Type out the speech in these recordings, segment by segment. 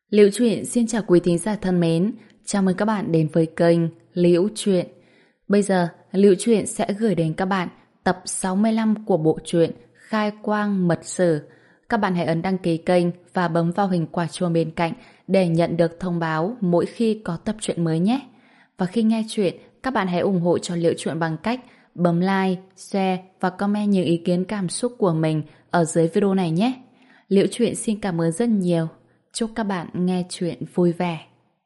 Liễu Chuyện xin chào quý thính giả thân mến, chào mừng các bạn đến với kênh Liễu Chuyện. Bây giờ, Liễu Chuyện sẽ gửi đến các bạn tập 65 của bộ truyện Khai Quang Mật Sử. Các bạn hãy ấn đăng ký kênh và bấm vào hình quả chuông bên cạnh để nhận được thông báo mỗi khi có tập truyện mới nhé. Và khi nghe chuyện, các bạn hãy ủng hộ cho Liễu Chuyện bằng cách bấm like, share và comment những ý kiến cảm xúc của mình ở dưới video này nhé. Liễu Chuyện xin cảm ơn rất nhiều. Chúc các bạn nghe chuyện vui vẻ.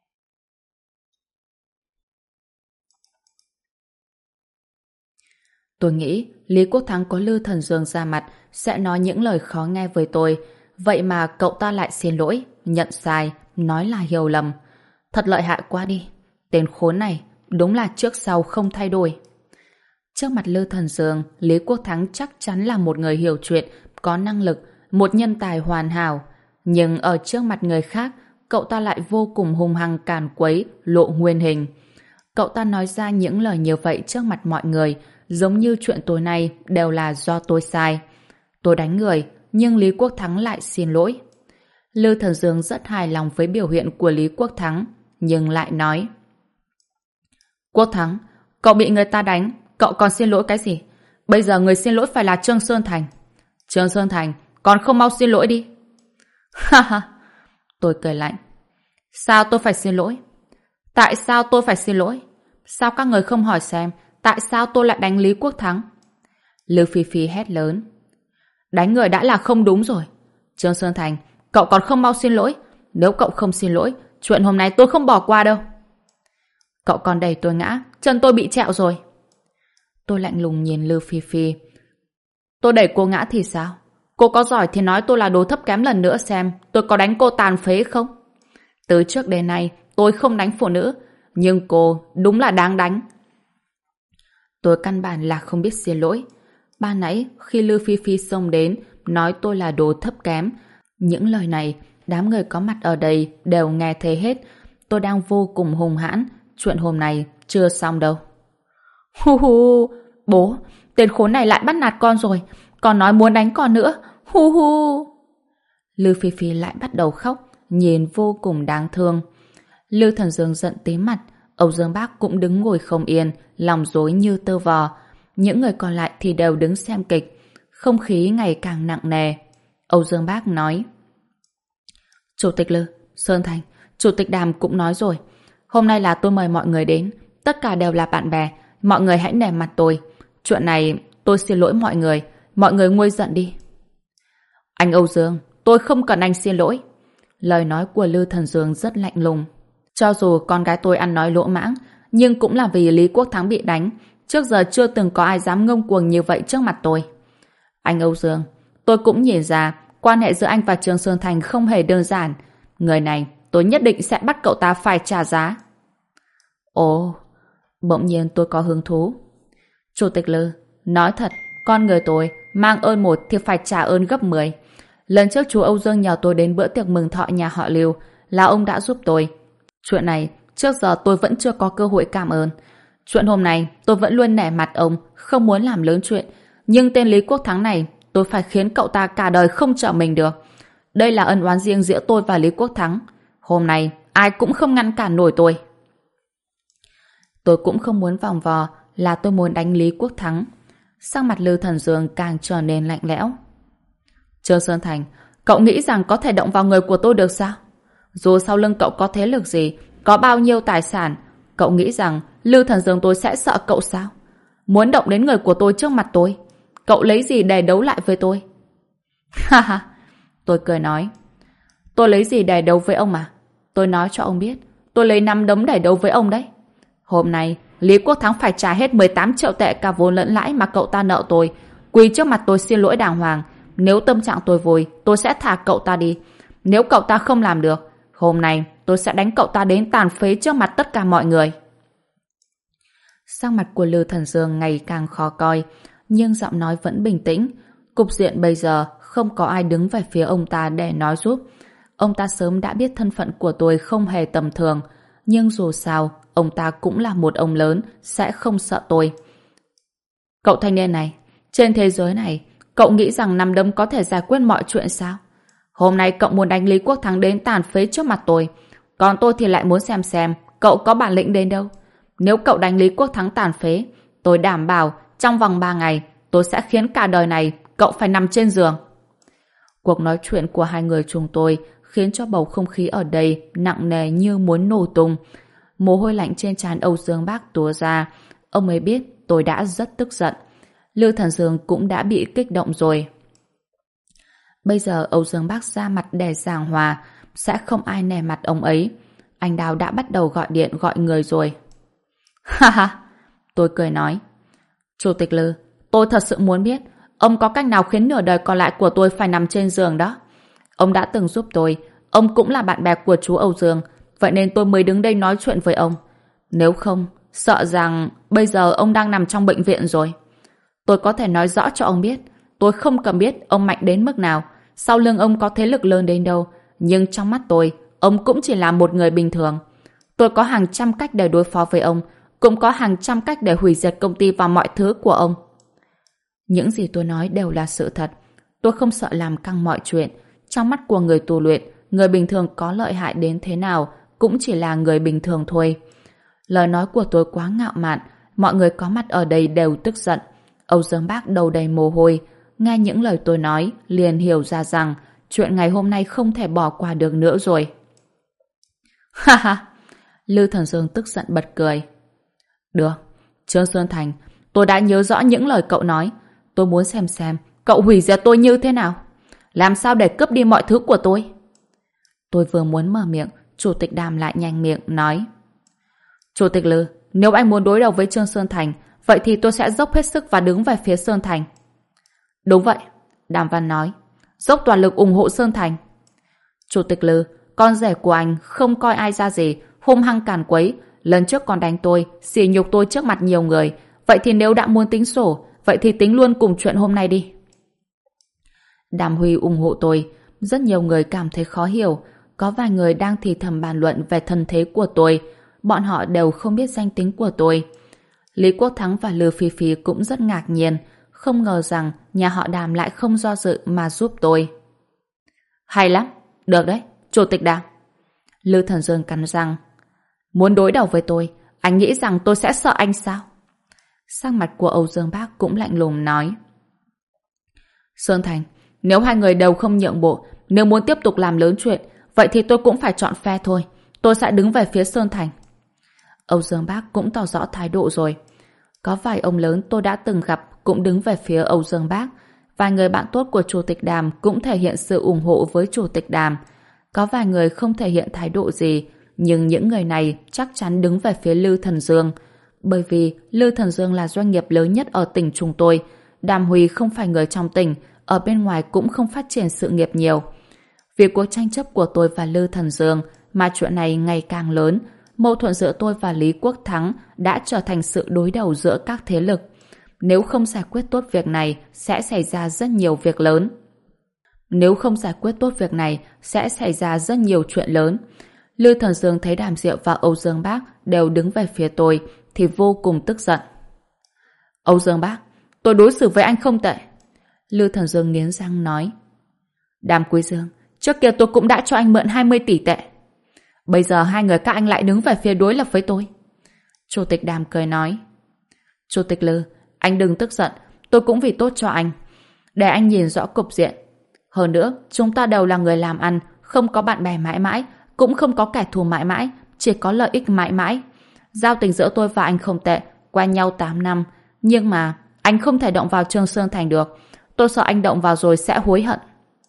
Tôi nghĩ Lý Quốc Thắng có Lưu Thần Dương ra mặt sẽ nói những lời khó nghe với tôi. Vậy mà cậu ta lại xin lỗi, nhận sai, nói là hiểu lầm. Thật lợi hại quá đi. Tên khốn này đúng là trước sau không thay đổi. Trước mặt Lưu Thần Dương, Lý Quốc Thắng chắc chắn là một người hiểu chuyện, có năng lực, một nhân tài hoàn hảo. Nhưng ở trước mặt người khác, cậu ta lại vô cùng hung hăng càn quấy, lộ nguyên hình. Cậu ta nói ra những lời như vậy trước mặt mọi người, giống như chuyện tối nay đều là do tôi sai. Tôi đánh người, nhưng Lý Quốc Thắng lại xin lỗi. Lưu Thần Dương rất hài lòng với biểu hiện của Lý Quốc Thắng, nhưng lại nói: Quốc Thắng, cậu bị người ta đánh, cậu còn xin lỗi cái gì? Bây giờ người xin lỗi phải là Trương Sơn Thành. Trương Sơn Thành, còn không mau xin lỗi đi. Ha ha, tôi cười lạnh. Sao tôi phải xin lỗi? Tại sao tôi phải xin lỗi? Sao các người không hỏi xem tại sao tôi lại đánh Lý Quốc Thắng? Lưu Phi Phi hét lớn. Đánh người đã là không đúng rồi. Trương Sơn Thành, cậu còn không mau xin lỗi. Nếu cậu không xin lỗi, chuyện hôm nay tôi không bỏ qua đâu. Cậu còn đẩy tôi ngã, chân tôi bị trẹo rồi. Tôi lạnh lùng nhìn Lưu Phi Phi. Tôi đẩy cô ngã thì sao? Cô có giỏi thì nói tôi là đồ thấp kém lần nữa xem tôi có đánh cô tàn phế không? Từ trước đến nay tôi không đánh phụ nữ, nhưng cô đúng là đáng đánh. Tôi căn bản là không biết xin lỗi. Ban nãy khi Lưu Phi Phi xông đến nói tôi là đồ thấp kém, những lời này đám người có mặt ở đây đều nghe thấy hết. Tôi đang vô cùng hung hãn. Chuyện hôm nay chưa xong đâu. Hu hu, bố, tên khốn này lại bắt nạt con rồi, còn nói muốn đánh con nữa. Hu hu. Lưu Phi Phi lại bắt đầu khóc, nhìn vô cùng đáng thương. Lưu Thần Dương giận tím mặt, Âu Dương Bác cũng đứng ngồi không yên, lòng rối như tơ vò. Những người còn lại thì đều đứng xem kịch. Không khí ngày càng nặng nề. Âu Dương Bác nói: Chủ tịch Lưu, Sơn Thành, Chủ tịch Đàm cũng nói rồi. Hôm nay là tôi mời mọi người đến, tất cả đều là bạn bè, mọi người hãy nể mặt tôi. Chuyện này tôi xin lỗi mọi người nguôi giận đi. Anh Âu Dương, tôi không cần anh xin lỗi. Lời nói của Lưu Thần Dương rất lạnh lùng. Cho dù con gái tôi ăn nói lỗ mãng, nhưng cũng là vì Lý Quốc Thắng bị đánh. Trước giờ chưa từng có ai dám ngông cuồng như vậy trước mặt tôi. Anh Âu Dương, tôi cũng nhìn ra quan hệ giữa anh và Trương Sơn Thành không hề đơn giản. Người này tôi nhất định sẽ bắt cậu ta phải trả giá. Ồ, bỗng nhiên tôi có hứng thú. Chủ tịch Lư, nói thật, con người tôi mang ơn một thì phải trả ơn gấp 10. Lần trước chú Âu Dương nhờ tôi đến bữa tiệc mừng thọ nhà họ Lưu là ông đã giúp tôi. Chuyện này trước giờ tôi vẫn chưa có cơ hội cảm ơn. Chuyện hôm nay tôi vẫn luôn nể mặt ông, không muốn làm lớn chuyện. Nhưng tên Lý Quốc Thắng này tôi phải khiến cậu ta cả đời không trở mình được. Đây là ân oán riêng giữa tôi và Lý Quốc Thắng. Hôm nay ai cũng không ngăn cản nổi tôi. Tôi cũng không muốn vòng vò là tôi muốn đánh Lý Quốc Thắng. Sắc mặt Lưu Thần Dương càng trở nên lạnh lẽo. Trương Sơn Thành, cậu nghĩ rằng có thể động vào người của tôi được sao? Dù sau lưng cậu có thế lực gì, có bao nhiêu tài sản, cậu nghĩ rằng Lưu Thần Dương tôi sẽ sợ cậu sao? Muốn động đến người của tôi trước mặt tôi, cậu lấy gì để đấu lại với tôi? Ha ha, tôi cười nói. Tôi lấy gì để đấu với ông mà? Tôi nói cho ông biết, tôi lấy 5 đấm để đấu với ông đấy. Hôm nay, Lý Quốc Thắng phải trả hết 18 triệu tệ cả vốn lẫn lãi mà cậu ta nợ tôi. Quỳ trước mặt tôi xin lỗi đàng hoàng. Nếu tâm trạng tôi vui, tôi sẽ thả cậu ta đi. Nếu cậu ta không làm được, hôm nay tôi sẽ đánh cậu ta đến tàn phế trước mặt tất cả mọi người. Sắc mặt của Lưu Thần Dương ngày càng khó coi, nhưng giọng nói vẫn bình tĩnh. Cục diện bây giờ không có ai đứng về phía ông ta để nói giúp. Ông ta sớm đã biết thân phận của tôi không hề tầm thường, nhưng dù sao, ông ta cũng là một ông lớn, sẽ không sợ tôi. Cậu thanh niên này, trên thế giới này, cậu nghĩ rằng 5 đấm có thể giải quyết mọi chuyện sao? Hôm nay cậu muốn đánh Lý Quốc Thắng đến tàn phế trước mặt tôi. Còn tôi thì lại muốn xem cậu có bản lĩnh đến đâu. Nếu cậu đánh Lý Quốc Thắng tàn phế, tôi đảm bảo trong vòng 3 ngày tôi sẽ khiến cả đời này cậu phải nằm trên giường. Cuộc nói chuyện của hai người chúng tôi khiến cho bầu không khí ở đây nặng nề như muốn nổ tung. Mồ hôi lạnh trên trán Âu Dương Bác túa ra. Ông ấy biết tôi đã rất tức giận. Lưu Thần Dương cũng đã bị kích động rồi. Bây giờ Âu Dương Bác ra mặt để giảng hòa, sẽ không ai nể mặt ông ấy. Anh Đào đã bắt đầu gọi điện gọi người rồi. Ha ha, tôi cười nói. Chủ tịch Lư, tôi thật sự muốn biết ông có cách nào khiến nửa đời còn lại của tôi phải nằm trên giường đó. Ông đã từng giúp tôi, ông cũng là bạn bè của chú Âu Dương, vậy nên tôi mới đứng đây nói chuyện với ông. Nếu không, sợ rằng bây giờ ông đang nằm trong bệnh viện rồi. Tôi có thể nói rõ cho ông biết, tôi không cần biết ông mạnh đến mức nào, sau lưng ông có thế lực lớn đến đâu, nhưng trong mắt tôi, ông cũng chỉ là một người bình thường. Tôi có hàng trăm cách để đối phó với ông, cũng có hàng trăm cách để hủy diệt công ty và mọi thứ của ông. Những gì tôi nói đều là sự thật. Tôi không sợ làm căng mọi chuyện. Trong mắt của người tu luyện, người bình thường có lợi hại đến thế nào cũng chỉ là người bình thường thôi. Lời nói của tôi quá ngạo mạn, mọi người có mặt ở đây đều tức giận. Âu Dương Bác đầu đầy mồ hôi, nghe những lời tôi nói liền hiểu ra rằng chuyện ngày hôm nay không thể bỏ qua được nữa rồi. Ha ha! Lưu Thần Dương tức giận bật cười. Được, Trương Xuân Thành, tôi đã nhớ rõ những lời cậu nói. Tôi muốn xem cậu hủy diệt tôi như thế nào. Làm sao để cướp đi mọi thứ của tôi? Tôi vừa muốn mở miệng, Chủ tịch Đàm lại nhanh miệng nói. Chủ tịch Lư, nếu anh muốn đối đầu với Trương Sơn Thành, vậy thì tôi sẽ dốc hết sức và đứng về phía Sơn Thành. Đúng vậy, Đàm Văn nói. Dốc toàn lực ủng hộ Sơn Thành. Chủ tịch Lư, con rể của anh không coi ai ra gì, hung hăng càn quấy. Lần trước còn đánh tôi, sỉ nhục tôi trước mặt nhiều người. Vậy thì nếu đã muốn tính sổ, vậy thì tính luôn cùng chuyện hôm nay đi. Đàm Huy ủng hộ tôi. Rất nhiều người cảm thấy khó hiểu. Có vài người đang thì thầm bàn luận về thân thế của tôi. Bọn họ đều không biết danh tính của tôi. Lý Quốc Thắng và Lư Phi Phi cũng rất ngạc nhiên. Không ngờ rằng nhà họ Đàm lại không do dự mà giúp tôi. Hay lắm. Được đấy, Chủ tịch Đàm. Lư Thần Dương cắn răng. Muốn đối đầu với tôi, anh nghĩ rằng tôi sẽ sợ anh sao? Sắc mặt của Âu Dương Bác cũng lạnh lùng nói. Sơn Thành, nếu hai người đều không nhượng bộ, nếu muốn tiếp tục làm lớn chuyện, vậy thì tôi cũng phải chọn phe thôi. Tôi sẽ đứng về phía Sơn Thành. Âu Dương Bác cũng tỏ rõ thái độ rồi. Có vài ông lớn tôi đã từng gặp cũng đứng về phía Âu Dương Bác. Vài người bạn tốt của Chủ tịch Đàm cũng thể hiện sự ủng hộ với Chủ tịch Đàm. Có vài người không thể hiện thái độ gì, nhưng những người này chắc chắn đứng về phía Lưu Thần Dương. Bởi vì Lưu Thần Dương là doanh nghiệp lớn nhất ở tỉnh chúng tôi. Đàm Huy không phải người trong tỉnh, ở bên ngoài cũng không phát triển sự nghiệp nhiều. Vì cuộc tranh chấp của tôi và Lưu Thần Dương mà chuyện này ngày càng lớn, mâu thuẫn giữa tôi và Lý Quốc Thắng đã trở thành sự đối đầu giữa các thế lực. Nếu không giải quyết tốt việc này, sẽ xảy ra rất nhiều việc lớn. Nếu không giải quyết tốt việc này, sẽ xảy ra rất nhiều chuyện lớn. Lưu Thần Dương thấy Đàm Diệu và Âu Dương Bác đều đứng về phía tôi thì vô cùng tức giận. Âu Dương Bác, tôi đối xử với anh không tệ. Lưu Thần Dương nghiến răng nói. Đàm Quý Dương, trước kia tôi cũng đã cho anh mượn 20 tỷ tệ. Bây giờ hai người các anh lại đứng về phía đối lập với tôi. Chủ tịch Đàm cười nói. Chủ tịch Lư, anh đừng tức giận, tôi cũng vì tốt cho anh. Để anh nhìn rõ cục diện. Hơn nữa, chúng ta đều là người làm ăn, không có bạn bè mãi mãi, cũng không có kẻ thù mãi mãi, chỉ có lợi ích mãi mãi. Giao tình giữa tôi và anh không tệ, quen nhau 8 năm. Nhưng mà, anh không thể động vào Trương Sơn Thành được. Tôi sợ anh động vào rồi sẽ hối hận.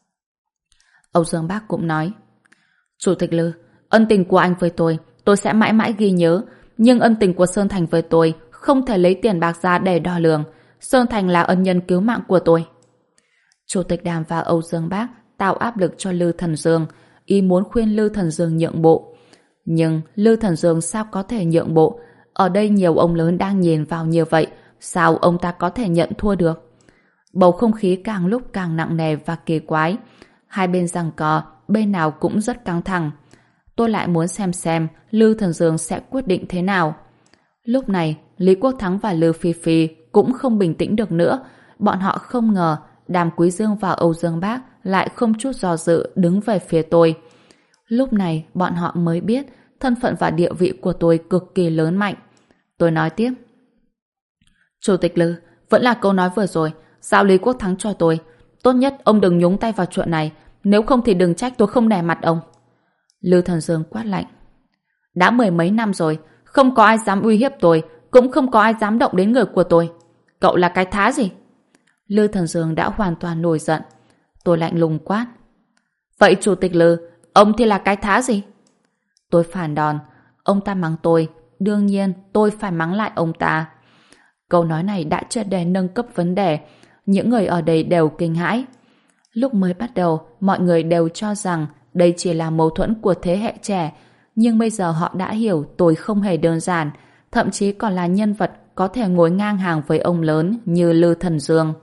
Âu Dương Bác cũng nói. Chủ tịch Lư, ân tình của anh với tôi sẽ mãi mãi ghi nhớ. Nhưng ân tình của Sơn Thành với tôi không thể lấy tiền bạc ra để đo lường. Sơn Thành là ân nhân cứu mạng của tôi. Chủ tịch Đàm và Âu Dương Bác tạo áp lực cho Lưu Thần Dương, ý muốn khuyên Lưu Thần Dương nhượng bộ. Nhưng Lưu Thần Dương sao có thể nhượng bộ? Ở đây nhiều ông lớn đang nhìn vào như vậy, sao ông ta có thể nhận thua được? Bầu không khí càng lúc càng nặng nề và kỳ quái. Hai bên giằng co, bên nào cũng rất căng thẳng. Tôi lại muốn xem Lưu Thần Dương sẽ quyết định thế nào. Lúc này, Lý Quốc Thắng và Lưu Phi Phi cũng không bình tĩnh được nữa. Bọn họ không ngờ Đàm Quý Dương và Âu Dương Bác lại không chút do dự đứng về phía tôi. Lúc này bọn họ mới biết thân phận và địa vị của tôi cực kỳ lớn mạnh. Tôi nói tiếp. Chủ tịch Lư, vẫn là câu nói vừa rồi, giao Lý Quốc Thắng cho tôi. Tốt nhất ông đừng nhúng tay vào chuyện này, nếu không thì đừng trách tôi không nể mặt ông. Lư Thần Dương quát lạnh. Đã 10 mấy năm rồi, không có ai dám uy hiếp tôi, cũng không có ai dám động đến người của tôi. Cậu là cái thá gì? Lư Thần Dương đã hoàn toàn nổi giận. Tôi lạnh lùng quát. Vậy Chủ tịch Lư, ông thì là cái thá gì? Tôi phản đòn. Ông ta mắng tôi, đương nhiên tôi phải mắng lại ông ta. Câu nói này đã triệt để nâng cấp vấn đề. Những người ở đây đều kinh hãi. Lúc mới bắt đầu, mọi người đều cho rằng đây chỉ là mâu thuẫn của thế hệ trẻ, nhưng bây giờ họ đã hiểu tôi không hề đơn giản, thậm chí còn là nhân vật có thể ngồi ngang hàng với ông lớn như Lư Thần Dương.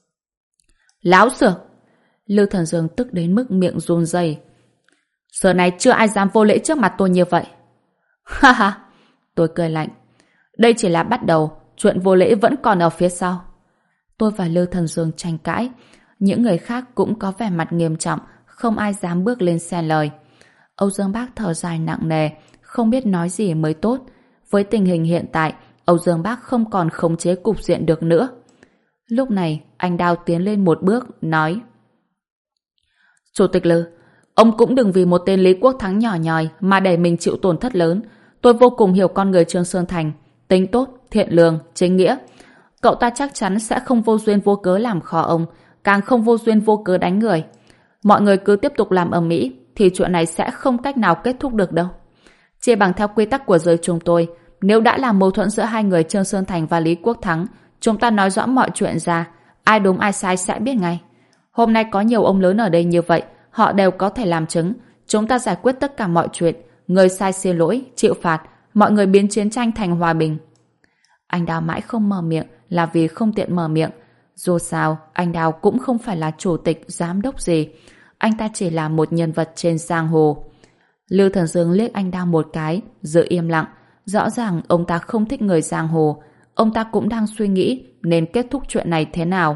Láo xược! Lư Thần Dương tức đến mức miệng run rẩy. Giờ này chưa ai dám vô lễ trước mặt tôi như vậy. Ha ha! Tôi cười lạnh. Đây chỉ là bắt đầu, chuyện vô lễ vẫn còn ở phía sau. Tôi và Lư Thần Dương tranh cãi. Những người khác cũng có vẻ mặt nghiêm trọng, không ai dám bước lên xen lời. Âu Dương Bác thở dài nặng nề, không biết nói gì mới tốt. Với tình hình hiện tại, Âu Dương Bác không còn khống chế cục diện được nữa. Lúc này, anh Đao tiến lên một bước, nói. Chủ tịch Lư, ông cũng đừng vì một tên Lý Quốc Thắng nhỏ nhòi mà để mình chịu tổn thất lớn. Tôi vô cùng hiểu con người Trương Sơn Thành, tính tốt, thiện lương, chính nghĩa. Cậu ta chắc chắn sẽ không vô duyên vô cớ làm khó ông, càng không vô duyên vô cớ đánh người. Mọi người cứ tiếp tục làm ầm ĩ thì chuyện này sẽ không cách nào kết thúc được đâu. Chia bằng theo quy tắc của giới chúng tôi, nếu đã là mâu thuẫn giữa hai người Trương Sơn Thành và Lý Quốc Thắng, chúng ta nói rõ mọi chuyện ra, ai đúng ai sai sẽ biết ngay. Hôm nay có nhiều ông lớn ở đây như vậy, họ đều có thể làm chứng. Chúng ta giải quyết tất cả mọi chuyện, người sai xin lỗi, chịu phạt, mọi người biến chiến tranh thành hòa bình. Anh Đào mãi không mở miệng là vì không tiện mở miệng. Dù sao, anh Đào cũng không phải là chủ tịch, giám đốc gì. Anh ta chỉ là một nhân vật trên giang hồ. Lưu Thần Dương liếc anh Đào một cái, giữ im lặng. Rõ ràng ông ta không thích người giang hồ. Ông ta cũng đang suy nghĩ nên kết thúc chuyện này thế nào.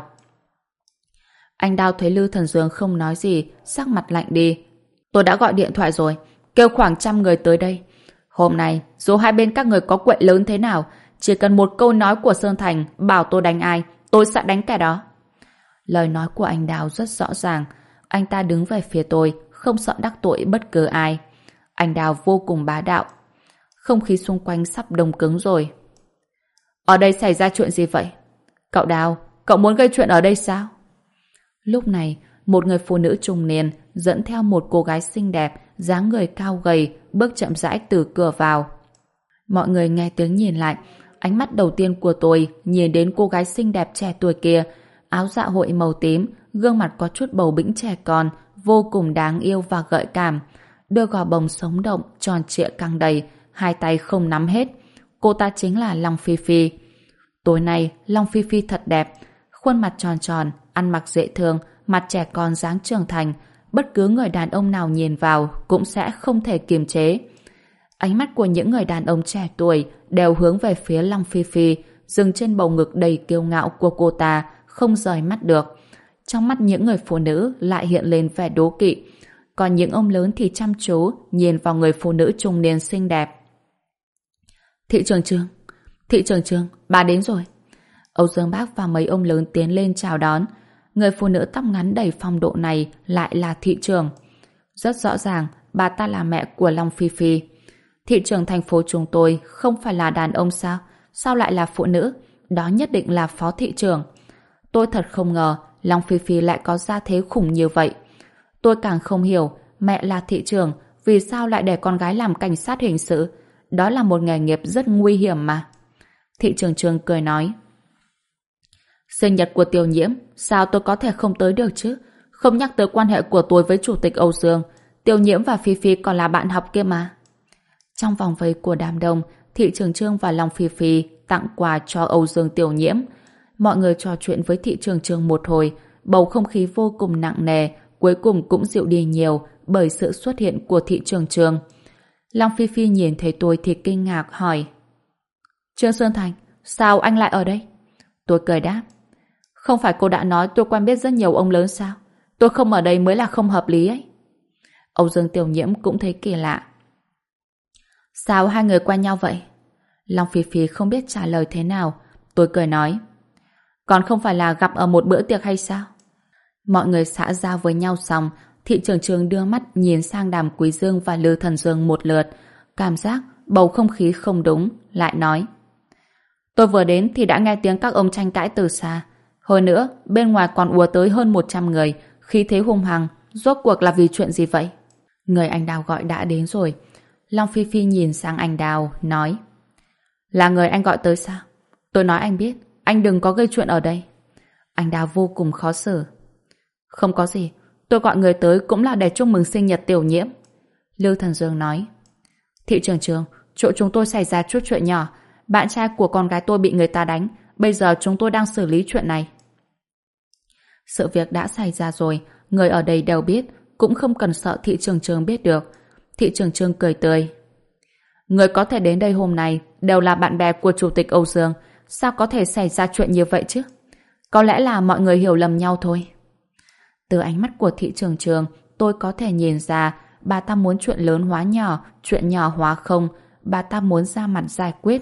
Anh Đào thấy Lưu Thần Dương không nói gì, sắc mặt lạnh đi. Tôi đã gọi điện thoại rồi, kêu khoảng 100 người tới đây. Hôm nay, dù hai bên các người có quậy lớn thế nào, chỉ cần một câu nói của Sơn Thành bảo tôi đánh ai, tôi sẽ đánh kẻ đó. Lời nói của anh Đào rất rõ ràng. Anh ta đứng về phía tôi, không sợ đắc tội bất cứ ai. Anh Đào vô cùng bá đạo. Không khí xung quanh sắp đông cứng rồi. Ở đây xảy ra chuyện gì vậy? Cậu Đào, cậu muốn gây chuyện ở đây sao? Lúc này, một người phụ nữ trung niên dẫn theo một cô gái xinh đẹp, dáng người cao gầy, bước chậm rãi từ cửa vào. Mọi người nghe tiếng nhìn lại. Ánh mắt đầu tiên của tôi nhìn đến cô gái xinh đẹp trẻ tuổi kia, áo dạ hội màu tím, gương mặt có chút bầu bĩnh trẻ con, vô cùng đáng yêu và gợi cảm. Đôi gò bồng sống động, tròn trịa căng đầy, hai tay không nắm hết. Cô ta chính là Long Phi Phi. Tối nay, Long Phi Phi thật đẹp. Khuôn mặt tròn tròn, ăn mặc dễ thương, mặt trẻ con dáng trưởng thành. Bất cứ người đàn ông nào nhìn vào cũng sẽ không thể kiềm chế. Ánh mắt của những người đàn ông trẻ tuổi đều hướng về phía Long Phi Phi, dừng trên bầu ngực đầy kiêu ngạo của cô ta, không rời mắt được. Trong mắt những người phụ nữ lại hiện lên vẻ đố kỵ, còn những ông lớn thì chăm chú nhìn vào người phụ nữ trung niên xinh đẹp. Thị trường Trương, bà đến rồi. Âu Dương Bác và mấy ông lớn tiến lên chào đón. Người phụ nữ tóc ngắn đầy phong độ này lại là thị trưởng. Rất rõ ràng, bà ta là mẹ của Long Phi Phi. Thị trưởng thành phố chúng tôi không phải là đàn ông sao? Sao lại là phụ nữ? Đó nhất định là phó thị trưởng. Tôi thật không ngờ Long Phi Phi lại có gia thế khủng như vậy. Tôi càng không hiểu mẹ là thị trưởng vì sao lại để con gái làm cảnh sát hình sự. Đó là một nghề nghiệp rất nguy hiểm mà. Thị trưởng Trương cười nói. Sinh nhật của Tiêu Nhiễm, sao tôi có thể không tới được chứ? Không nhắc tới quan hệ của tôi với chủ tịch Âu Dương. Tiêu Nhiễm và Phi Phi còn là bạn học kia mà. Trong vòng vây của đám đông, thị trưởng Trương và Long Phi Phi tặng quà cho Âu Dương Tiêu Nhiễm. Mọi người trò chuyện với thị trưởng Trương một hồi, bầu không khí vô cùng nặng nề, cuối cùng cũng dịu đi nhiều bởi sự xuất hiện của thị trưởng Trương. Long Phi Phi nhìn thấy tôi thì kinh ngạc hỏi. Trương Sơn Thành, sao anh lại ở đây? Tôi cười đáp. Không phải cô đã nói tôi quen biết rất nhiều ông lớn sao? Tôi không ở đây mới là không hợp lý ấy. Âu Dương Tiểu Nhiễm cũng thấy kỳ lạ. Sao hai người quen nhau vậy? Long Phi Phi không biết trả lời thế nào. Tôi cười nói. Còn không phải là gặp ở một bữa tiệc hay sao? Mọi người xã giao với nhau xong, Thị Trường Trường đưa mắt nhìn sang Đàm Quý Dương và Lư Thần Dương một lượt. Cảm giác bầu không khí không đúng, lại nói. Tôi vừa đến thì đã nghe tiếng các ông tranh cãi từ xa. Hơn nữa, bên ngoài còn ùa tới hơn 100 người, khí thế hung hăng, rốt cuộc là vì chuyện gì vậy? Người anh Đào gọi đã đến rồi. Long Phi Phi nhìn sang anh Đào, nói. Là người anh gọi tới sao? Tôi nói anh biết, anh đừng có gây chuyện ở đây. Anh Đào vô cùng khó xử. Không có gì, tôi gọi người tới cũng là để chúc mừng sinh nhật Tiểu Nhiễm. Lưu Thần Dương nói. Thị Trường Trường, chỗ chúng tôi xảy ra chút chuyện nhỏ. Bạn trai của con gái tôi bị người ta đánh. Bây giờ chúng tôi đang xử lý chuyện này. Sự việc đã xảy ra rồi, người ở đây đều biết, cũng không cần sợ Thị Trường Trường biết được. Thị Trường Trường cười tươi. Người có thể đến đây hôm nay đều là bạn bè của Chủ tịch Âu Dương. Sao có thể xảy ra chuyện như vậy chứ? Có lẽ là mọi người hiểu lầm nhau thôi. Từ ánh mắt của Thị Trường Trường, tôi có thể nhìn ra bà ta muốn chuyện lớn hóa nhỏ, chuyện nhỏ hóa không. Bà ta muốn ra mặt giải quyết.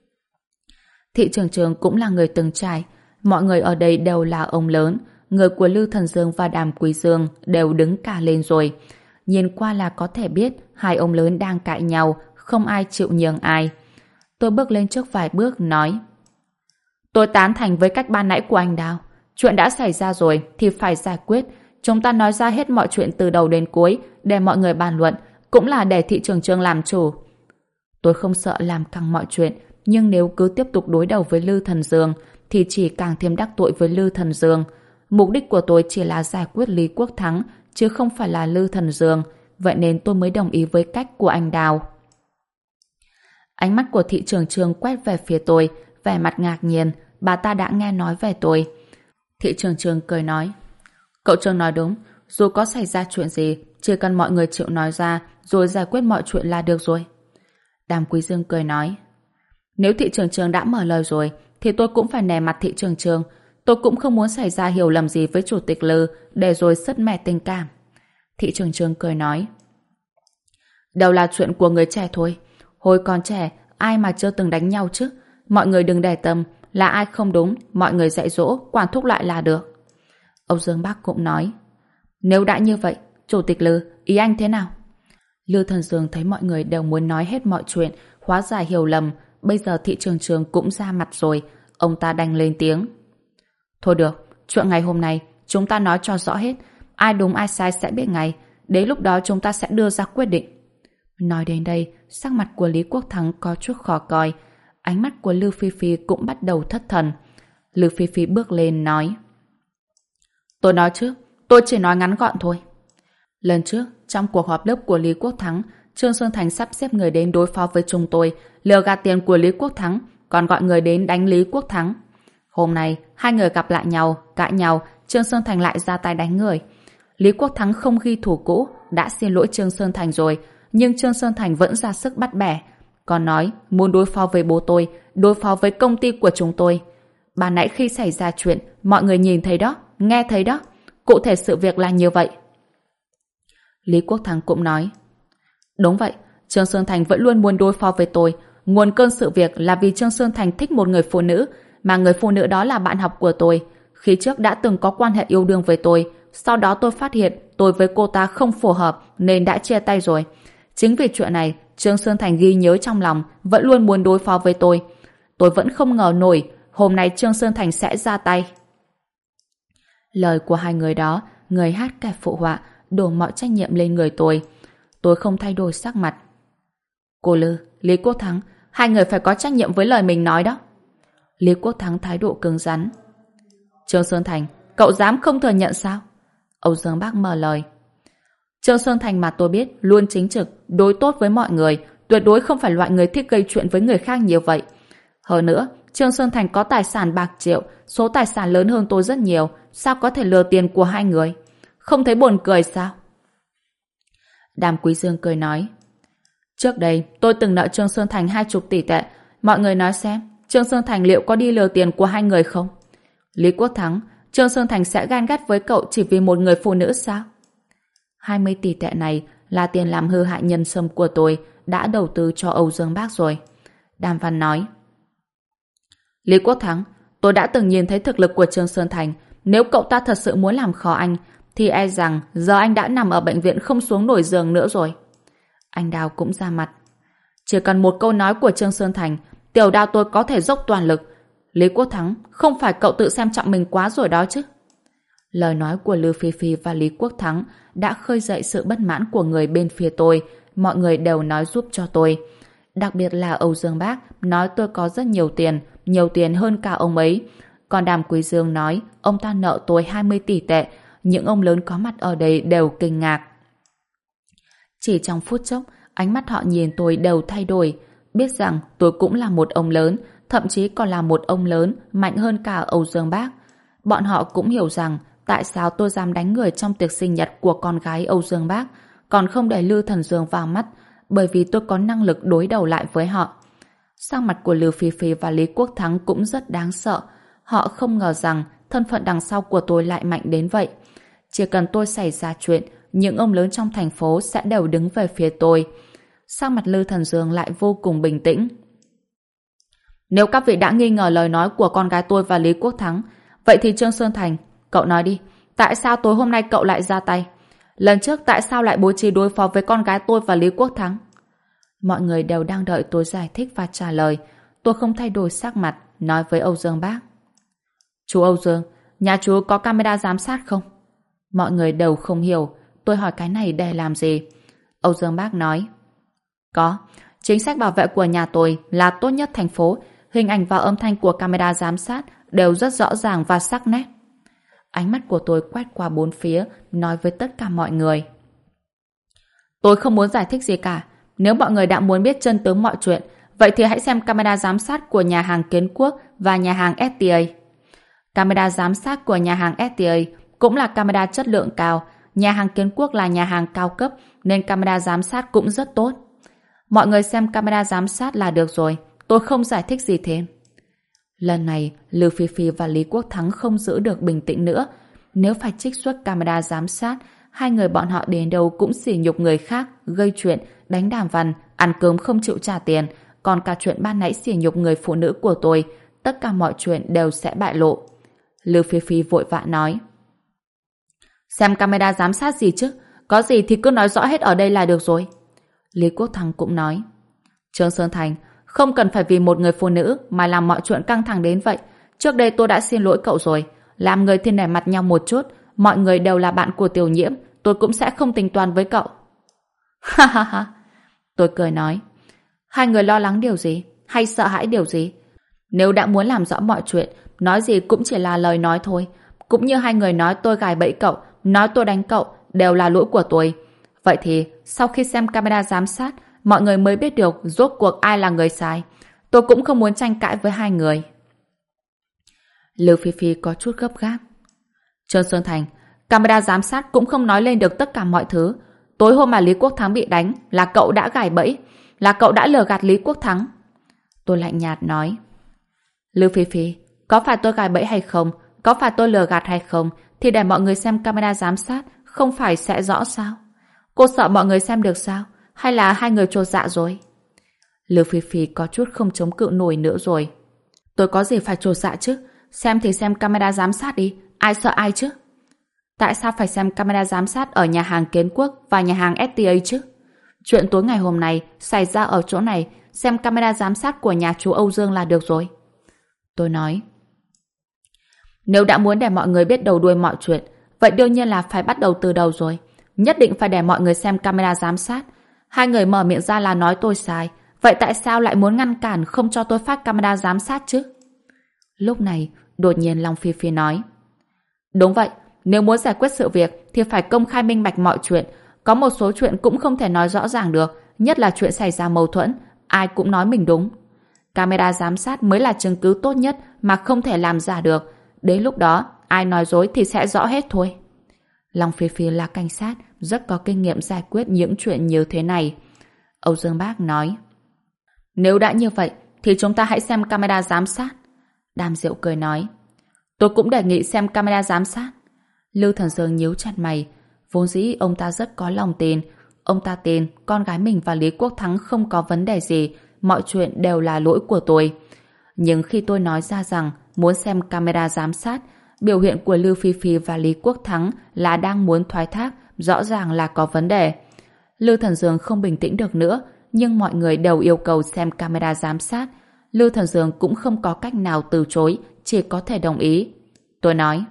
Thị Trường Trường cũng là người từng trải. Mọi người ở đây đều là ông lớn. Người của Lư Thần Dương và Đàm Quý Dương đều đứng cả lên rồi. Nhìn qua là có thể biết hai ông lớn đang cãi nhau, không ai chịu nhường ai. Tôi bước lên trước vài bước, nói. Tôi tán thành với cách ban nãy của anh Đào. Chuyện đã xảy ra rồi thì phải giải quyết. Chúng ta nói ra hết mọi chuyện từ đầu đến cuối để mọi người bàn luận, cũng là để Thị Trường Trường làm chủ. Tôi không sợ làm căng mọi chuyện, nhưng nếu cứ tiếp tục đối đầu với Lư Thần Dương thì chỉ càng thêm đắc tội với Lư Thần Dương. Mục đích của tôi chỉ là giải quyết Lý Quốc Thắng, chứ không phải là Lư Thần Dương. Vậy nên tôi mới đồng ý với cách của anh Đào. Ánh mắt của Thị Trường Trường quét về phía tôi, vẻ mặt ngạc nhiên. Bà ta đã nghe nói về tôi. Thị Trường Trường cười nói. Cậu Trường nói đúng, dù có xảy ra chuyện gì, chỉ cần mọi người chịu nói ra, rồi giải quyết mọi chuyện là được rồi. Đàm Quý Dương cười nói. Nếu Thị Trường Trường đã mở lời rồi, thì tôi cũng phải nể mặt Thị Trường Trường. Tôi cũng không muốn xảy ra hiểu lầm gì với Chủ tịch Lư, để rồi sứt mẻ tình cảm. Thị Trường Trường cười nói. Đều là chuyện của người trẻ thôi. Hồi còn trẻ, ai mà chưa từng đánh nhau chứ? Mọi người đừng để tâm, là ai không đúng, mọi người dạy dỗ, quản thúc lại là được. Âu Dương Bắc cũng nói. Nếu đã như vậy, Chủ tịch Lư, ý anh thế nào? Lư Thần Dương thấy mọi người đều muốn nói hết mọi chuyện, hóa giải hiểu lầm. Bây giờ Thị Trường Trường cũng ra mặt rồi, ông ta đành lên tiếng. Thôi được, chuyện ngày hôm nay chúng ta nói cho rõ hết, ai đúng ai sai sẽ biết ngay, đến lúc đó chúng ta sẽ đưa ra quyết định. Nói đến đây, sắc mặt của Lý Quốc Thắng có chút khó coi, ánh mắt của Lư Phi Phi cũng bắt đầu thất thần. Lư Phi Phi bước lên nói. Tôi nói trước, tôi chỉ nói ngắn gọn thôi. Lần trước, trong cuộc họp lớp của Lý Quốc Thắng, Trương Xuân Thành sắp xếp người đến đối phó với chúng tôi, lừa gạt tiền của Lý Quốc Thắng, còn gọi người đến đánh Lý Quốc Thắng. Hôm nay, hai người gặp lại nhau, cãi nhau, Trương Xuân Thành lại ra tay đánh người. Lý Quốc Thắng không ghi thủ cũ, đã xin lỗi Trương Xuân Thành rồi, nhưng Trương Xuân Thành vẫn ra sức bắt bẻ. Còn nói, muốn đối phó với bố tôi, đối phó với công ty của chúng tôi. Bà nãy khi xảy ra chuyện, mọi người nhìn thấy đó, nghe thấy đó. Cụ thể sự việc là như vậy. Lý Quốc Thắng cũng nói. Đúng vậy, Trương Xuân Thành vẫn luôn muốn đối phó với tôi. Nguồn cơn sự việc là vì Trương Xuân Thành thích một người phụ nữ, mà người phụ nữ đó là bạn học của tôi. Khi trước đã từng có quan hệ yêu đương với tôi, sau đó tôi phát hiện tôi với cô ta không phù hợp nên đã chia tay rồi. Chính vì chuyện này, Trương Xuân Thành ghi nhớ trong lòng, vẫn luôn muốn đối phó với tôi. Tôi vẫn không ngờ nổi hôm nay Trương Xuân Thành sẽ ra tay. Lời của hai người đó, người hát kẻ phụ họa, đổ mọi trách nhiệm lên người tôi. Tôi không thay đổi sắc mặt. Cô Lư, Lý Quốc Thắng, hai người phải có trách nhiệm với lời mình nói đó. Lý Quốc Thắng thái độ cứng rắn. Trương Xuân Thành, cậu dám không thừa nhận sao? Âu Dương Bác mở lời. Trương Xuân Thành mà tôi biết luôn chính trực, đối tốt với mọi người, tuyệt đối không phải loại người thích gây chuyện với người khác nhiều vậy. Hơn nữa, Trương Xuân Thành có tài sản bạc triệu, số tài sản lớn hơn tôi rất nhiều, sao có thể lừa tiền của hai người? Không thấy buồn cười sao? Đàm Quý Dương cười nói. Trước đây, tôi từng nợ Trương Xuân Thành 20 tỷ tệ. Mọi người nói xem, Trương Xuân Thành liệu có đi lừa tiền của hai người không? Lý Quốc Thắng, Trương Sơn Thành sẽ ghen ghét với cậu chỉ vì một người phụ nữ sao? 20 tỷ tệ này là tiền làm hư hại nhân sâm của tôi đã đầu tư cho Âu Dương Bác rồi. Đàm Văn nói. Lý Quốc Thắng, tôi đã từng nhìn thấy thực lực của Trương Sơn Thành. Nếu cậu ta thật sự muốn làm khó anh, thì e rằng giờ anh đã nằm ở bệnh viện không xuống nổi giường nữa rồi. Anh Đào cũng ra mặt. Chỉ cần một câu nói của Trương Sơn Thành, Tiểu Đào tôi có thể dốc toàn lực. Lý Quốc Thắng, không phải cậu tự xem trọng mình quá rồi đó chứ? Lời nói của Lưu Phi Phi và Lý Quốc Thắng đã khơi dậy sự bất mãn của người bên phía tôi. Mọi người đều nói giúp cho tôi. Đặc biệt là Âu Dương Bác nói tôi có rất nhiều tiền hơn cả ông ấy. Còn Đàm Quý Dương nói ông ta nợ tôi 20 tỷ tệ. Những ông lớn có mặt ở đây đều kinh ngạc. Chỉ trong phút chốc, ánh mắt họ nhìn tôi đều thay đổi. Biết rằng tôi cũng là một ông lớn, thậm chí còn là một ông lớn mạnh hơn cả Âu Dương Bác. Bọn họ cũng hiểu rằng tại sao tôi dám đánh người trong tiệc sinh nhật của con gái Âu Dương Bác, còn không để Lưu Thần Dương vào mắt, bởi vì tôi có năng lực đối đầu lại với họ. Sắc mặt của Lưu Phi Phi và Lý Quốc Thắng cũng rất đáng sợ. Họ không ngờ rằng thân phận đằng sau của tôi lại mạnh đến vậy. Chỉ cần tôi xảy ra chuyện, những ông lớn trong thành phố sẽ đều đứng về phía tôi. Sắc mặt Lưu Thần Dương lại vô cùng bình tĩnh. Nếu các vị đã nghi ngờ lời nói của con gái tôi và Lý Quốc Thắng, vậy thì Trương Sơn Thành, cậu nói đi, tại sao tối hôm nay cậu lại ra tay? Lần trước tại sao lại bố trí đối phó với con gái tôi và Lý Quốc Thắng? Mọi người đều đang đợi tôi giải thích và trả lời. Tôi không thay đổi sắc mặt, nói với Âu Dương Bác. Chú Âu Dương, nhà chú có camera giám sát không? Mọi người đều không hiểu. Tôi hỏi cái này để làm gì? Âu Dương Bác nói. Có. Chính sách bảo vệ của nhà tôi là tốt nhất thành phố. Hình ảnh và âm thanh của camera giám sát đều rất rõ ràng và sắc nét. Ánh mắt của tôi quét qua bốn phía, nói với tất cả mọi người. Tôi không muốn giải thích gì cả. Nếu mọi người đã muốn biết chân tướng mọi chuyện, vậy thì hãy xem camera giám sát của nhà hàng Kiến Quốc và nhà hàng STA. Camera giám sát của nhà hàng STA cũng là camera chất lượng cao. Nhà hàng Kiến Quốc là nhà hàng cao cấp, nên camera giám sát cũng rất tốt. Mọi người xem camera giám sát là được rồi. Tôi không giải thích gì thêm. Lần này, Lưu Phi Phi và Lý Quốc Thắng không giữ được bình tĩnh nữa. Nếu phải trích xuất camera giám sát, hai người bọn họ đến đâu cũng sỉ nhục người khác, gây chuyện, đánh Đàm Văn, ăn cơm không chịu trả tiền. Còn cả chuyện ban nãy sỉ nhục người phụ nữ của tôi, tất cả mọi chuyện đều sẽ bại lộ. Lưu Phi Phi vội vã nói. Xem camera giám sát gì chứ? Có gì thì cứ nói rõ hết ở đây là được rồi. Lý Quốc Thắng cũng nói. Trương Sơn Thành, không cần phải vì một người phụ nữ mà làm mọi chuyện căng thẳng đến vậy. Trước đây tôi đã xin lỗi cậu rồi. Làm người thì nể mặt nhau một chút. Mọi người đều là bạn của Tiểu Nhiễm. Tôi cũng sẽ không tính toán với cậu. Ha ha ha. Tôi cười nói. Hai người lo lắng điều gì? Hay sợ hãi điều gì? Nếu đã muốn làm rõ mọi chuyện, nói gì cũng chỉ là lời nói thôi. Cũng như hai người nói tôi gài bẫy cậu, nói tôi đánh cậu, đều là lỗi của tôi. Vậy thì, sau khi xem camera giám sát, mọi người mới biết được rốt cuộc ai là người sai. Tôi cũng không muốn tranh cãi với hai người. Lưu Phi Phi có chút gấp gáp. Trương Sơn Thành, camera giám sát cũng không nói lên được tất cả mọi thứ. Tối hôm mà Lý Quốc Thắng bị đánh là cậu đã gài bẫy, là cậu đã lừa gạt Lý Quốc Thắng. Tôi lạnh nhạt nói. Lưu Phi Phi, có phải tôi gài bẫy hay không, có phải tôi lừa gạt hay không, thì để mọi người xem camera giám sát không phải sẽ rõ sao? Cô sợ mọi người xem được sao? Hay là hai người chột dạ rồi? Lưu Phi Phi có chút không chống cự nổi nữa rồi. Tôi có gì phải chột dạ chứ? Xem thì xem camera giám sát đi, ai sợ ai chứ? Tại sao phải xem camera giám sát ở nhà hàng Kiến Quốc và nhà hàng STA chứ? Chuyện tối ngày hôm nay xảy ra ở chỗ này, xem camera giám sát của nhà chú Âu Dương là được rồi. Tôi nói. Nếu đã muốn để mọi người biết đầu đuôi mọi chuyện, vậy đương nhiên là phải bắt đầu từ đầu rồi. Nhất định phải để mọi người xem camera giám sát. Hai người mở miệng ra là nói tôi sai. Vậy tại sao lại muốn ngăn cản không cho tôi phát camera giám sát chứ? Lúc này, đột nhiên Long Phi Phi nói. Đúng vậy, nếu muốn giải quyết sự việc thì phải công khai minh bạch mọi chuyện. Có một số chuyện cũng không thể nói rõ ràng được, nhất là chuyện xảy ra mâu thuẫn. Ai cũng nói mình đúng. Camera giám sát mới là chứng cứ tốt nhất mà không thể làm giả được. Đến lúc đó, ai nói dối thì sẽ rõ hết thôi. Long Phi Phi là cảnh sát, rất có kinh nghiệm giải quyết những chuyện như thế này. Âu Dương Bác nói. Nếu đã như vậy, thì chúng ta hãy xem camera giám sát. Đàm Diệu cười nói. Tôi cũng đề nghị xem camera giám sát. Lưu Thần Dương nhíu chặt mày. Vốn dĩ ông ta rất có lòng tin. Ông ta tin con gái mình và Lý Quốc Thắng không có vấn đề gì, mọi chuyện đều là lỗi của tôi. Nhưng khi tôi nói ra rằng muốn xem camera giám sát, biểu hiện của Lưu Phi Phi và Lý Quốc Thắng là đang muốn thoái thác, rõ ràng là có vấn đề. Lưu Thần Dương không bình tĩnh được nữa, nhưng mọi người đều yêu cầu xem camera giám sát. Lưu Thần Dương cũng không có cách nào từ chối, chỉ có thể đồng ý. Tôi nói: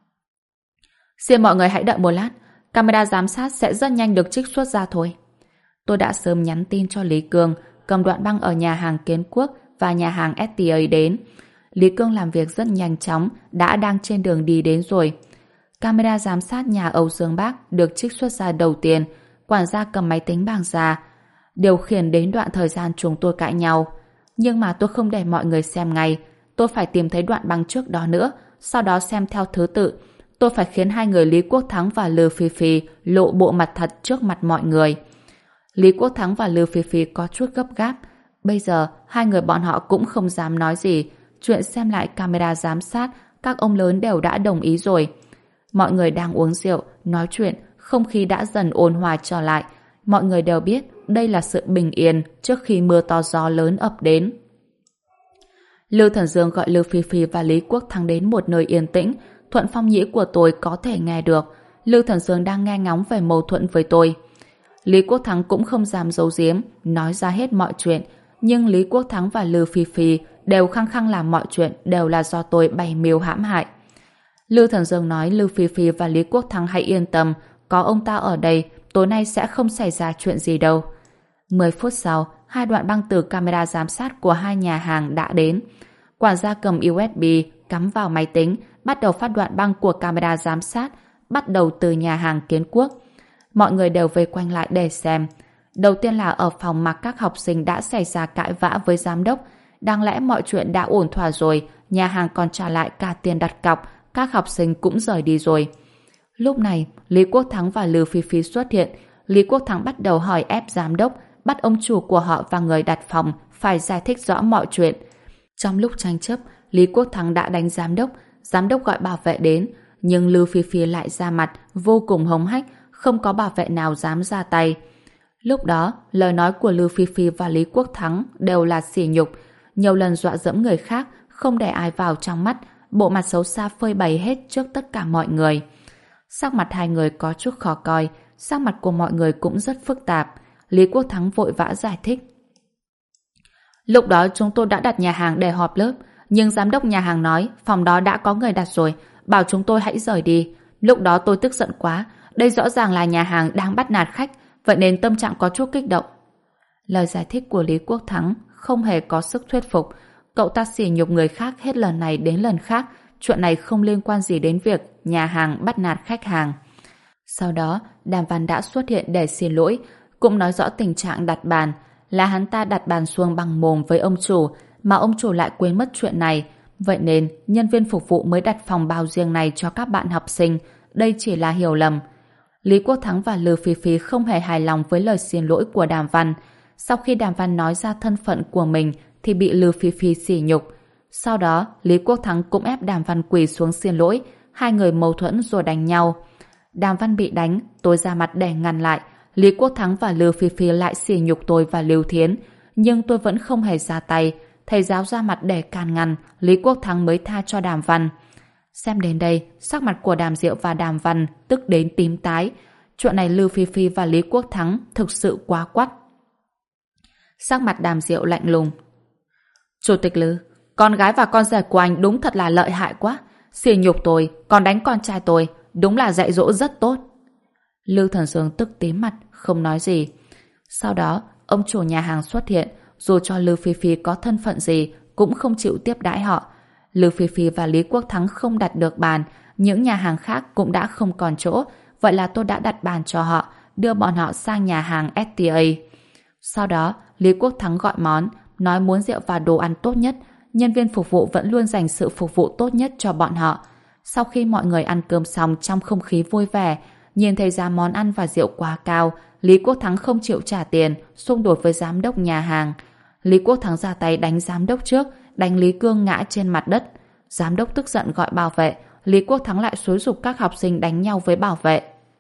xin mọi người hãy đợi một lát, camera giám sát sẽ rất nhanh được trích xuất ra thôi. Tôi đã sớm nhắn tin cho Lý Cương, cầm đoạn băng ở nhà hàng Kiến Quốc và nhà hàng STA đến. Lý Cương làm việc rất nhanh chóng, đang trên đường đi đến rồi. Camera giám sát nhà Âu Dương Bác được trích xuất ra đầu tiên. Quản gia cầm máy tính bảng ra, điều khiển đến đoạn thời gian chúng tôi cãi nhau. Nhưng mà tôi không để mọi người xem ngay. Tôi phải tìm thấy đoạn băng trước đó nữa, sau đó xem theo thứ tự. Tôi phải khiến hai người Lý Quốc Thắng và Lưu Phi Phi lộ bộ mặt thật trước mặt mọi người. Lý Quốc Thắng và Lưu Phi Phi có chút gấp gáp. Bây giờ, hai người bọn họ cũng không dám nói gì. Chuyện xem lại camera giám sát, các ông lớn đều đã đồng ý rồi. Mọi người đang uống rượu, nói chuyện, không khí đã dần ôn hòa trở lại. Mọi người đều biết đây là sự bình yên trước khi mưa to gió lớn ập đến. Lưu Thần Dương gọi Lưu Phi Phi và Lý Quốc Thắng đến một nơi yên tĩnh. Thuận phong nhĩ của tôi có thể nghe được. Lưu Thần Dương đang nghe ngóng về mâu thuẫn với tôi. Lý Quốc Thắng cũng không dám giấu giếm, nói ra hết mọi chuyện. Nhưng Lý Quốc Thắng và Lưu Phi Phi đều khăng khăng làm mọi chuyện đều là do tôi bày mưu hãm hại. Lưu Thần Dương nói Lưu Phi Phi và Lý Quốc Thắng hãy yên tâm, có ông ta ở đây, tối nay sẽ không xảy ra chuyện gì đâu. 10 phút sau, hai đoạn băng từ camera giám sát của hai nhà hàng đã đến. Quản gia cầm USB cắm vào máy tính, bắt đầu phát đoạn băng của camera giám sát, bắt đầu từ nhà hàng Kiến Quốc. Mọi người đều vây quanh lại để xem. Đầu tiên là ở phòng mà các học sinh đã xảy ra cãi vã với giám đốc. Đáng lẽ mọi chuyện đã ổn thỏa rồi, nhà hàng còn trả lại cả tiền đặt cọc, các học sinh cũng rời đi rồi. Lúc này, Lý Quốc Thắng và Lưu Phi Phi xuất hiện. Lý Quốc Thắng bắt đầu hỏi ép giám đốc, bắt ông chủ của họ và người đặt phòng phải giải thích rõ mọi chuyện. Trong lúc tranh chấp, Lý Quốc Thắng đã đánh giám đốc gọi bảo vệ đến, nhưng Lưu Phi Phi lại ra mặt, vô cùng hống hách, không có bảo vệ nào dám ra tay. Lúc đó, lời nói của Lưu Phi Phi và Lý Quốc Thắng đều là sỉ nhục, nhiều lần dọa dẫm người khác, không để ai vào trong mắt, bộ mặt xấu xa phơi bày hết trước tất cả mọi người. Sắc mặt hai người có chút khó coi, sắc mặt của mọi người cũng rất phức tạp. Lý Quốc Thắng vội vã giải thích. Lúc đó chúng tôi đã đặt nhà hàng để họp lớp, nhưng giám đốc nhà hàng nói phòng đó đã có người đặt rồi, bảo chúng tôi hãy rời đi. Lúc đó tôi tức giận quá, đây rõ ràng là nhà hàng đang bắt nạt khách, vậy nên tâm trạng có chút kích động. Lời giải thích của Lý Quốc Thắng không hề có sức thuyết phục. Cậu ta sỉ nhục người khác hết lần này đến lần khác, chuyện này không liên quan gì đến việc nhà hàng bắt nạt khách hàng. Sau đó, Đàm Văn đã xuất hiện để xin lỗi, cũng nói rõ tình trạng đặt bàn, là hắn ta đặt bàn xuông bằng mồm với ông chủ, mà ông chủ lại quên mất chuyện này. Vậy nên, nhân viên phục vụ mới đặt phòng bao riêng này cho các bạn học sinh. Đây chỉ là hiểu lầm. Lý Quốc Thắng và Lưu Phi Phi không hề hài lòng với lời xin lỗi của Đàm Văn. Sau khi Đàm Văn nói ra thân phận của mình thì bị Lưu Phi Phi sỉ nhục. Sau đó, Lý Quốc Thắng cũng ép Đàm Văn quỳ xuống xin lỗi. Hai người mâu thuẫn rồi đánh nhau. Đàm Văn bị đánh, tôi ra mặt để ngăn lại. Lý Quốc Thắng và Lưu Phi Phi lại sỉ nhục tôi và Lưu Thiến. Nhưng tôi vẫn không hề ra tay. Thầy giáo ra mặt để can ngăn, Lý Quốc Thắng mới tha cho Đàm Văn. Xem đến đây, sắc mặt của Đàm Diệu và Đàm Văn tức đến tím tái. Chuyện này Lưu Phi Phi và Lý Quốc Thắng thực sự quá quắt. Sắc mặt Đàm Diệu lạnh lùng. Chủ tịch Lư, con gái và con rể của anh đúng thật là lợi hại quá. Sỉ nhục tôi, còn đánh con trai tôi, đúng là dạy dỗ rất tốt. Lưu Thần Dương tức tím mặt, không nói gì. Sau đó, ông chủ nhà hàng xuất hiện, dù cho Lưu Phi Phi có thân phận gì cũng không chịu tiếp đãi họ. Lưu Phi Phi và Lý Quốc Thắng không đặt được bàn, những nhà hàng khác cũng đã không còn chỗ, vậy là tôi đã đặt bàn cho họ, đưa bọn họ sang nhà hàng STA. Sau đó, Lý Quốc Thắng gọi món, nói muốn rượu và đồ ăn tốt nhất, nhân viên phục vụ vẫn luôn dành sự phục vụ tốt nhất cho bọn họ. Sau khi mọi người ăn cơm xong trong không khí vui vẻ, nhìn thấy giá món ăn và rượu quá cao, Lý Quốc Thắng không chịu trả tiền, xung đột với giám đốc nhà hàng. Lý Quốc Thắng ra tay đánh giám đốc trước, đánh Lý Cương ngã trên mặt đất. Giám đốc tức giận gọi bảo vệ, Lý Quốc Thắng lại xúi giục các học sinh đánh nhau với bảo vệ.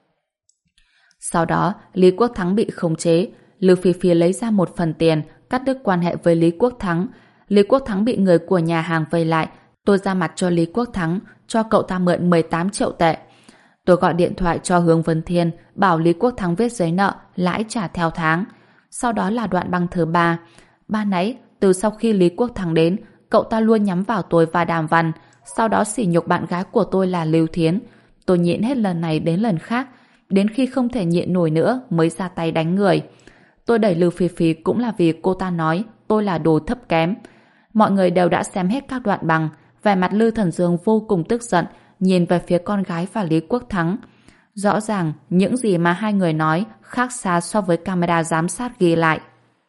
Sau đó, Lý Quốc Thắng bị khống chế, Lưu Phi Phi lấy ra một phần tiền, cắt đứt quan hệ với Lý Quốc Thắng. Lý Quốc Thắng bị người của nhà hàng vây lại, tôi ra mặt cho Lý Quốc Thắng, cho cậu ta mượn 18 triệu tệ. Tôi gọi điện thoại cho Hướng Vân Thiên, bảo Lý Quốc Thắng viết giấy nợ, lãi trả theo tháng. Sau đó là đoạn băng thứ 3. Ban nãy, từ sau khi Lý Quốc Thắng đến, cậu ta luôn nhắm vào tôi và Đàm Văn, sau đó sỉ nhục bạn gái của tôi là Lưu Thiến. Tôi nhịn hết lần này đến lần khác, đến khi không thể nhịn nổi nữa mới ra tay đánh người. Tôi đẩy Lưu Phi Phi cũng là vì cô ta nói tôi là đồ thấp kém. Mọi người đều đã xem hết các đoạn băng, vẻ mặt Lưu Thần Dương vô cùng tức giận, nhìn về phía con gái và Lý Quốc Thắng. Rõ ràng, những gì mà hai người nói khác xa so với camera giám sát ghi lại.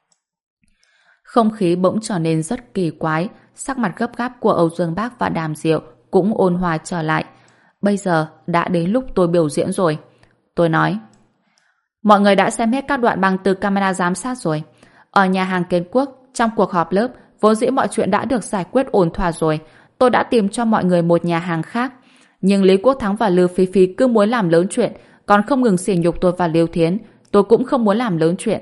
Không khí bỗng trở nên rất kỳ quái, sắc mặt gấp gáp của Âu Dương Bác và Đàm Diệu cũng ôn hòa trở lại. Bây giờ đã đến lúc tôi biểu diễn rồi. Tôi nói, mọi người đã xem hết các đoạn băng từ camera giám sát rồi. Ở nhà hàng Kiến Quốc, trong cuộc họp lớp, vốn dĩ mọi chuyện đã được giải quyết ổn thỏa rồi. Tôi đã tìm cho mọi người một nhà hàng khác. Nhưng Lý Quốc Thắng và Lưu Phi Phi cứ muốn làm lớn chuyện, còn không ngừng sỉ nhục tôi và Lưu Thiến. Tôi cũng không muốn làm lớn chuyện.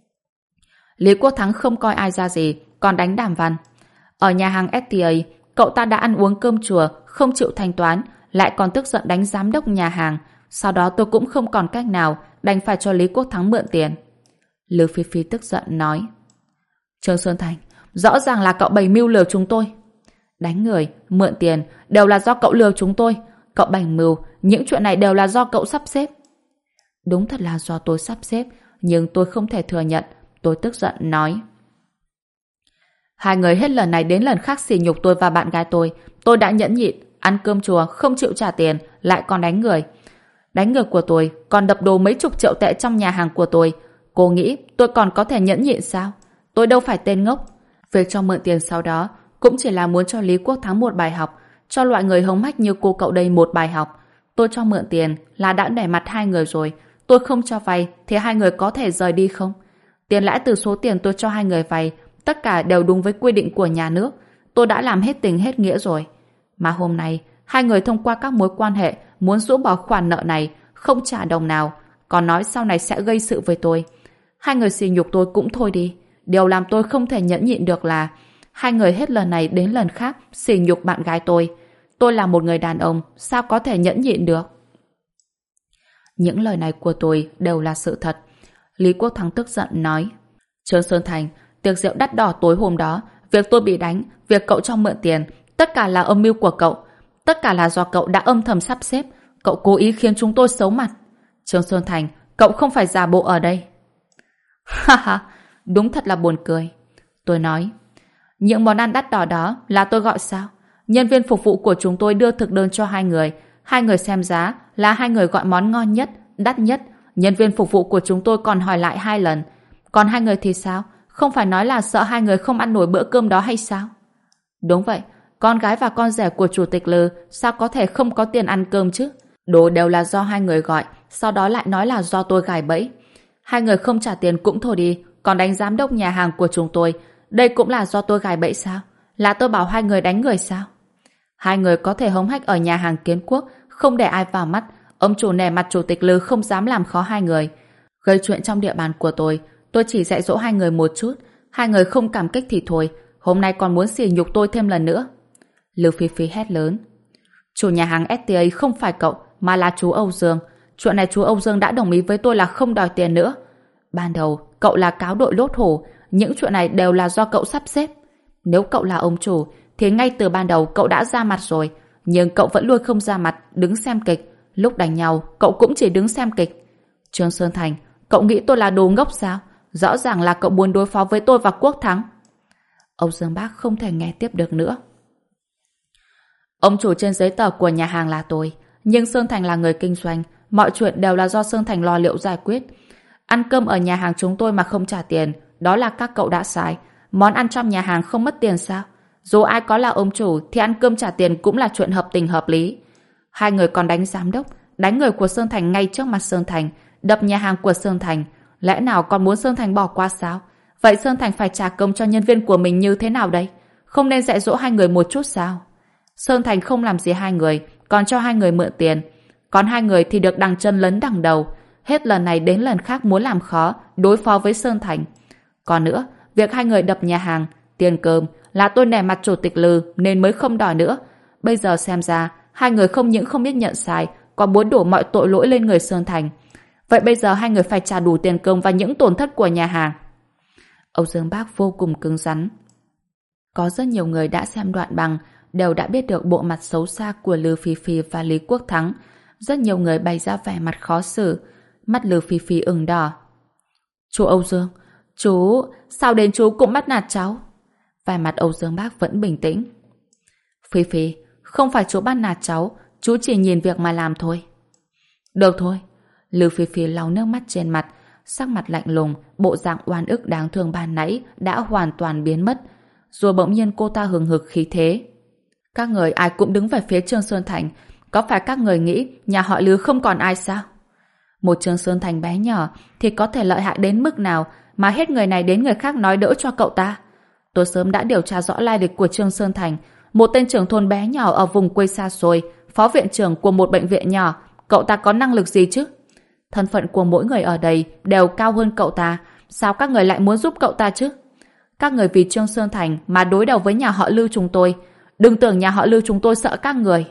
Lý Quốc Thắng không coi ai ra gì, còn đánh Đàm Văn. Ở nhà hàng STA, cậu ta đã ăn uống cơm chùa, không chịu thanh toán, lại còn tức giận đánh giám đốc nhà hàng. Sau đó tôi cũng không còn cách nào, đành phải cho Lý Quốc Thắng mượn tiền. Lưu Phi Phi tức giận nói, Trương Sơn Thành, rõ ràng là cậu bày mưu lừa chúng tôi. Đánh người, mượn tiền đều là do cậu lừa chúng tôi. Cậu bày mưu, những chuyện này đều là do cậu sắp xếp. Đúng thật là do tôi sắp xếp, nhưng tôi không thể thừa nhận. Tôi tức giận nói, hai người hết lần này đến lần khác sỉ nhục tôi và bạn gái tôi đã nhẫn nhịn, ăn cơm chùa không chịu trả tiền, lại còn đánh người. Đánh người của tôi, còn đập đồ mấy chục triệu tệ trong nhà hàng của tôi. Cô nghĩ tôi còn có thể nhẫn nhịn sao? Tôi đâu phải tên ngốc. Việc cho mượn tiền sau đó cũng chỉ là muốn cho Lý Quốc Thắng một bài học, cho loại người hống hách như cô cậu đây một bài học. Tôi cho mượn tiền là đã nể mặt hai người rồi. Tôi không cho vay thì hai người có thể rời đi không? Tiền lãi từ số tiền tôi cho hai người vay, tất cả đều đúng với quy định của nhà nước. Tôi đã làm hết tình hết nghĩa rồi. Mà hôm nay, hai người thông qua các mối quan hệ muốn rũ bỏ khoản nợ này, không trả đồng nào, còn nói sau này sẽ gây sự với tôi. Hai người sỉ nhục tôi cũng thôi đi. Điều làm tôi không thể nhẫn nhịn được là hai người hết lần này đến lần khác sỉ nhục bạn gái tôi. Tôi là một người đàn ông, sao có thể nhẫn nhịn được? Những lời này của tôi đều là sự thật. Lý Quốc Thắng tức giận nói, Trương Sơn Thành, tiệc rượu đắt đỏ tối hôm đó, việc tôi bị đánh, việc cậu cho mượn tiền, tất cả là âm mưu của cậu. Tất cả là do cậu đã âm thầm sắp xếp. Cậu cố ý khiến chúng tôi xấu mặt. Trương Sơn Thành, cậu không phải giả bộ ở đây. Ha ha, đúng thật là buồn cười. Tôi nói, những món ăn đắt đỏ đó là tôi gọi sao? Nhân viên phục vụ của chúng tôi đưa thực đơn cho hai người. Hai người xem giá là hai người gọi món ngon nhất, đắt nhất. Nhân viên phục vụ của chúng tôi còn hỏi lại 2 lần. Còn hai người thì sao? Không phải nói là sợ hai người không ăn nổi bữa cơm đó hay sao? Đúng vậy, con gái và con rể của chủ tịch Lư sao có thể không có tiền ăn cơm chứ? Đồ đều là do hai người gọi, sau đó lại nói là do tôi gài bẫy. Hai người không trả tiền cũng thôi đi, còn đánh giám đốc nhà hàng của chúng tôi, đây cũng là do tôi gài bẫy sao? Là tôi bảo hai người đánh người sao? Hai người có thể hống hách ở nhà hàng Kiến Quốc, không để ai vào mắt. Ông chủ nể mặt chủ tịch Lư không dám làm khó hai người. Gây chuyện trong địa bàn của tôi chỉ dạy dỗ hai người một chút. Hai người không cảm kích thì thôi, hôm nay còn muốn sỉ nhục tôi thêm lần nữa. Lưu Phi Phi hét lớn, chủ nhà hàng STA không phải cậu, mà là chú Âu Dương. Chuyện này chú Âu Dương đã đồng ý với tôi là không đòi tiền nữa. Ban đầu, cậu là cáo đội lốt hổ, những chuyện này đều là do cậu sắp xếp. Nếu cậu là ông chủ, thì ngay từ ban đầu cậu đã ra mặt rồi, nhưng cậu vẫn luôn không ra mặt, đứng xem kịch. Lúc đánh nhau, cậu cũng chỉ đứng xem kịch. Trương Sơn Thành, cậu nghĩ tôi là đồ ngốc sao? Rõ ràng là cậu muốn đối phó với tôi và Quốc Thắng. Âu Dương Bác không thể nghe tiếp được nữa. Ông chủ trên giấy tờ của nhà hàng là tôi, nhưng Sơn Thành là người kinh doanh, mọi chuyện đều là do Sơn Thành lo liệu giải quyết. Ăn cơm ở nhà hàng chúng tôi mà không trả tiền, đó là các cậu đã sai. Món ăn trong nhà hàng không mất tiền sao? Dù ai có là ông chủ thì ăn cơm trả tiền cũng là chuyện hợp tình hợp lý. Hai người còn đánh giám đốc, đánh người của Sơn Thành ngay trước mặt Sơn Thành, đập nhà hàng của Sơn Thành. Lẽ nào còn muốn Sơn Thành bỏ qua sao? Vậy Sơn Thành phải trả công cho nhân viên của mình như thế nào đây? Không nên dạy dỗ hai người một chút sao? Sơn Thành không làm gì hai người, còn cho hai người mượn tiền. Còn hai người thì được đằng chân lấn đằng đầu. Hết lần này đến lần khác muốn làm khó, đối phó với Sơn Thành. Còn nữa, việc hai người đập nhà hàng, tiền cơm là tôi nể mặt chủ tịch Lư nên mới không đòi nữa. Bây giờ xem ra, hai người không những không biết nhận sai, còn muốn đổ mọi tội lỗi lên người Sơn Thành. Vậy bây giờ hai người phải trả đủ tiền công và những tổn thất của nhà hàng. Âu Dương Bác vô cùng cứng rắn. Có rất nhiều người đã xem đoạn băng, đều đã biết được bộ mặt xấu xa của Lư Phi Phi và Lý Quốc Thắng. Rất nhiều người bày ra vẻ mặt khó xử. Mắt Lư Phi Phi ửng đỏ. Chú Âu Dương, chú, sao đến chú cũng bắt nạt cháu? Vẻ mặt Âu Dương Bác vẫn bình tĩnh. Phi Phi, không phải chú bắt nạt cháu, chú chỉ nhìn việc mà làm thôi. Được thôi. Lư Phi Phi lau nước mắt trên mặt, sắc mặt lạnh lùng, bộ dạng oan ức đáng thương ban nãy đã hoàn toàn biến mất. Rồi bỗng nhiên cô ta hừng hực khí thế. Các người ai cũng đứng về phía Trương Sơn Thành, có phải các người nghĩ nhà họ Lư không còn ai sao? Một Trương Sơn Thành bé nhỏ thì có thể lợi hại đến mức nào mà hết người này đến người khác nói đỡ cho cậu ta? Tôi sớm đã điều tra rõ lai lịch của Trương Sơn Thành, một tên trưởng thôn bé nhỏ ở vùng quê xa xôi, phó viện trưởng của một bệnh viện nhỏ. Cậu ta có năng lực gì chứ? Thân phận của mỗi người ở đây đều cao hơn cậu ta, sao các người lại muốn giúp cậu ta chứ? Các người vì Trương Sơn Thành mà đối đầu với nhà họ Lư chúng tôi. Đừng tưởng nhà họ Lư chúng tôi sợ các người.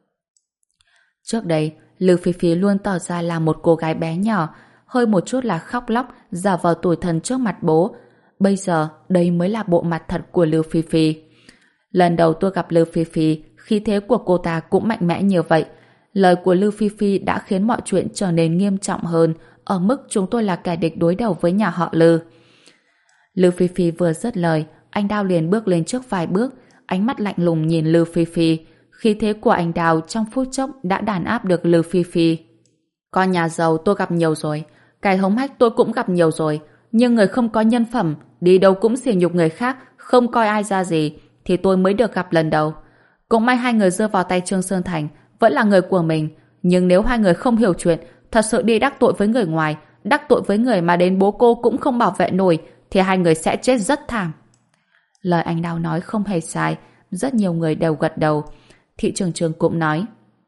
Trước đây, Lư Phi Phi luôn tỏ ra là một cô gái bé nhỏ, hơi một chút là khóc lóc, giả vờ tủi thân trước mặt bố. Bây giờ, đây mới là bộ mặt thật của Lư Phi Phi. Lần đầu tôi gặp Lư Phi Phi, khí thế của cô ta cũng mạnh mẽ như vậy. Lời của Lư Phi Phi đã khiến mọi chuyện trở nên nghiêm trọng hơn, ở mức chúng tôi là kẻ địch đối đầu với nhà họ Lư. Lư Phi Phi vừa dứt lời, anh Đào liền bước lên trước vài bước, ánh mắt lạnh lùng nhìn Lư Phi Phi. Khí thế của anh Đào trong phút chốc đã đàn áp được Lư Phi Phi. Con nhà giàu tôi gặp nhiều rồi, cái hống hách tôi cũng gặp nhiều rồi, nhưng người không có nhân phẩm, đi đâu cũng sỉ nhục người khác, không coi ai ra gì, thì tôi mới được gặp lần đầu. Cũng may hai người rơi vào tay Trương Sơn Thành, vẫn là người của mình, nhưng nếu hai người không hiểu chuyện, thật sự đi đắc tội với người ngoài, đắc tội với người mà đến bố cô cũng không bảo vệ nổi, thì hai người sẽ chết rất thảm. Lời anh Đào nói không hề sai, rất nhiều người đều gật đầu. Thị trường Trương cũng nói: